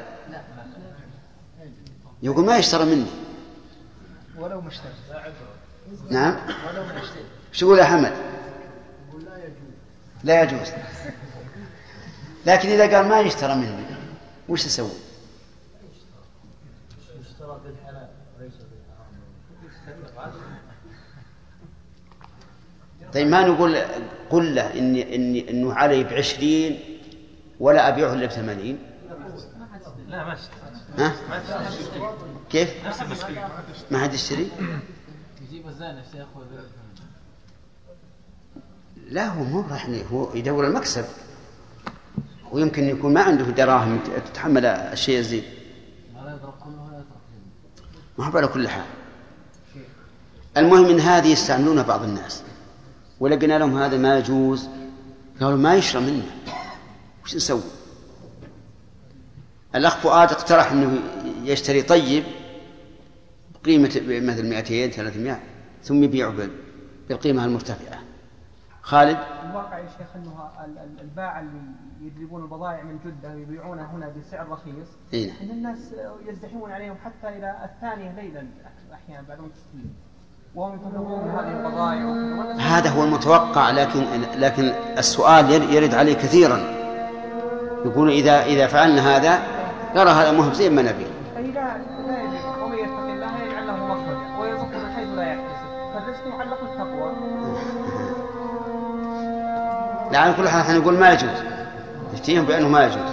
يقول ما يشترى مني ولو مشتري. نعم. ولو مشتري. شو يقول يا حمد؟ لا يجوز. لكن إذا قال ما يشترى مني وش يسوي؟ يشترى بالحلال وليس بالحرام. طيب ما نقول قل له إنه علي ب20 ولا أبيعه إلا ب80؟ لا ما اشتري. ها؟ كيف؟ ما حد يشتري؟ يجيب الزاني الشيخ. لا هو مو راح، هو يدور المكسب، ويمكن يكون ما عنده دراهم تتحمل الشيء الزين. ما هو على كل حال. المهم ان هذه يستعملونها بعض الناس، ولقنا لهم هذا ما يجوز، قالوا ما يشرى منه، وش نسوي؟ الأخ فؤاد اقترح انه يشتري طيب بقيمة مثل 200 300 ثم يبيعه بالقيمة المرتفعة. خالد؟ الواقع يا شيخ انه الباعة اللي يجلبون البضائع من جدة ويبيعونها هنا بسعر رخيص، ان الناس يزدحمون عليهم حتى الى 2 ليلا احيانا بعد ما تستلم، وهم يطلبون هذه البضائع. هذا هو المتوقع، لكن السؤال يرد عليه كثيرا، يقول اذا فعلنا هذا نرى هذا مهم زي ما نبي. اي لا يجب، ومن يتق الله يجعل له مخرجا ويرزقه من حيث لا يحتسب، فالرزق معلق التقوى. على كل حال احنا نقول ما يجوز، نفتيهم بأنه ما يجوز.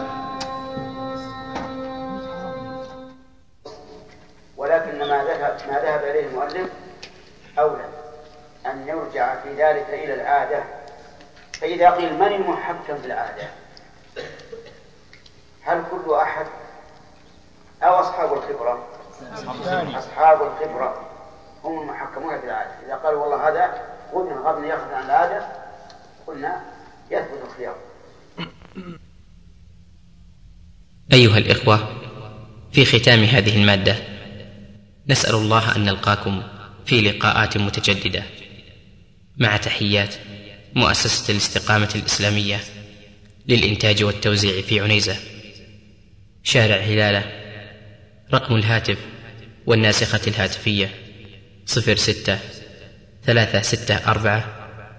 ولكن ما ذهب إليه المؤلف أولى أن يرجع في ذلك إلى العادة. فإذا قيل من المحكم بالعادة؟ هل كل أحد أو أصحاب الخبرة؟ أصحاب الخبرة هم المحكمون بالعادة. إذا قالوا والله هذا ابن غبن يأخذ عن العادة، قلنا يثبت الخيار. أيها الإخوة، في ختام هذه المادة نسأل الله أن نلقاكم في لقاءات متجددة، مع تحيات مؤسسة الاستقامة الإسلامية للإنتاج والتوزيع في عنيزة، شارع هلالة. رقم الهاتف والناسخة الهاتفية 06 364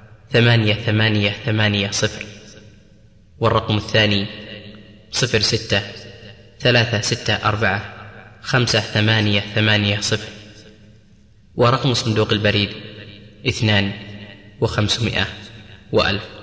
8880، والرقم الثاني 06 364 5880، ورقم صندوق البريد 2500 و1000.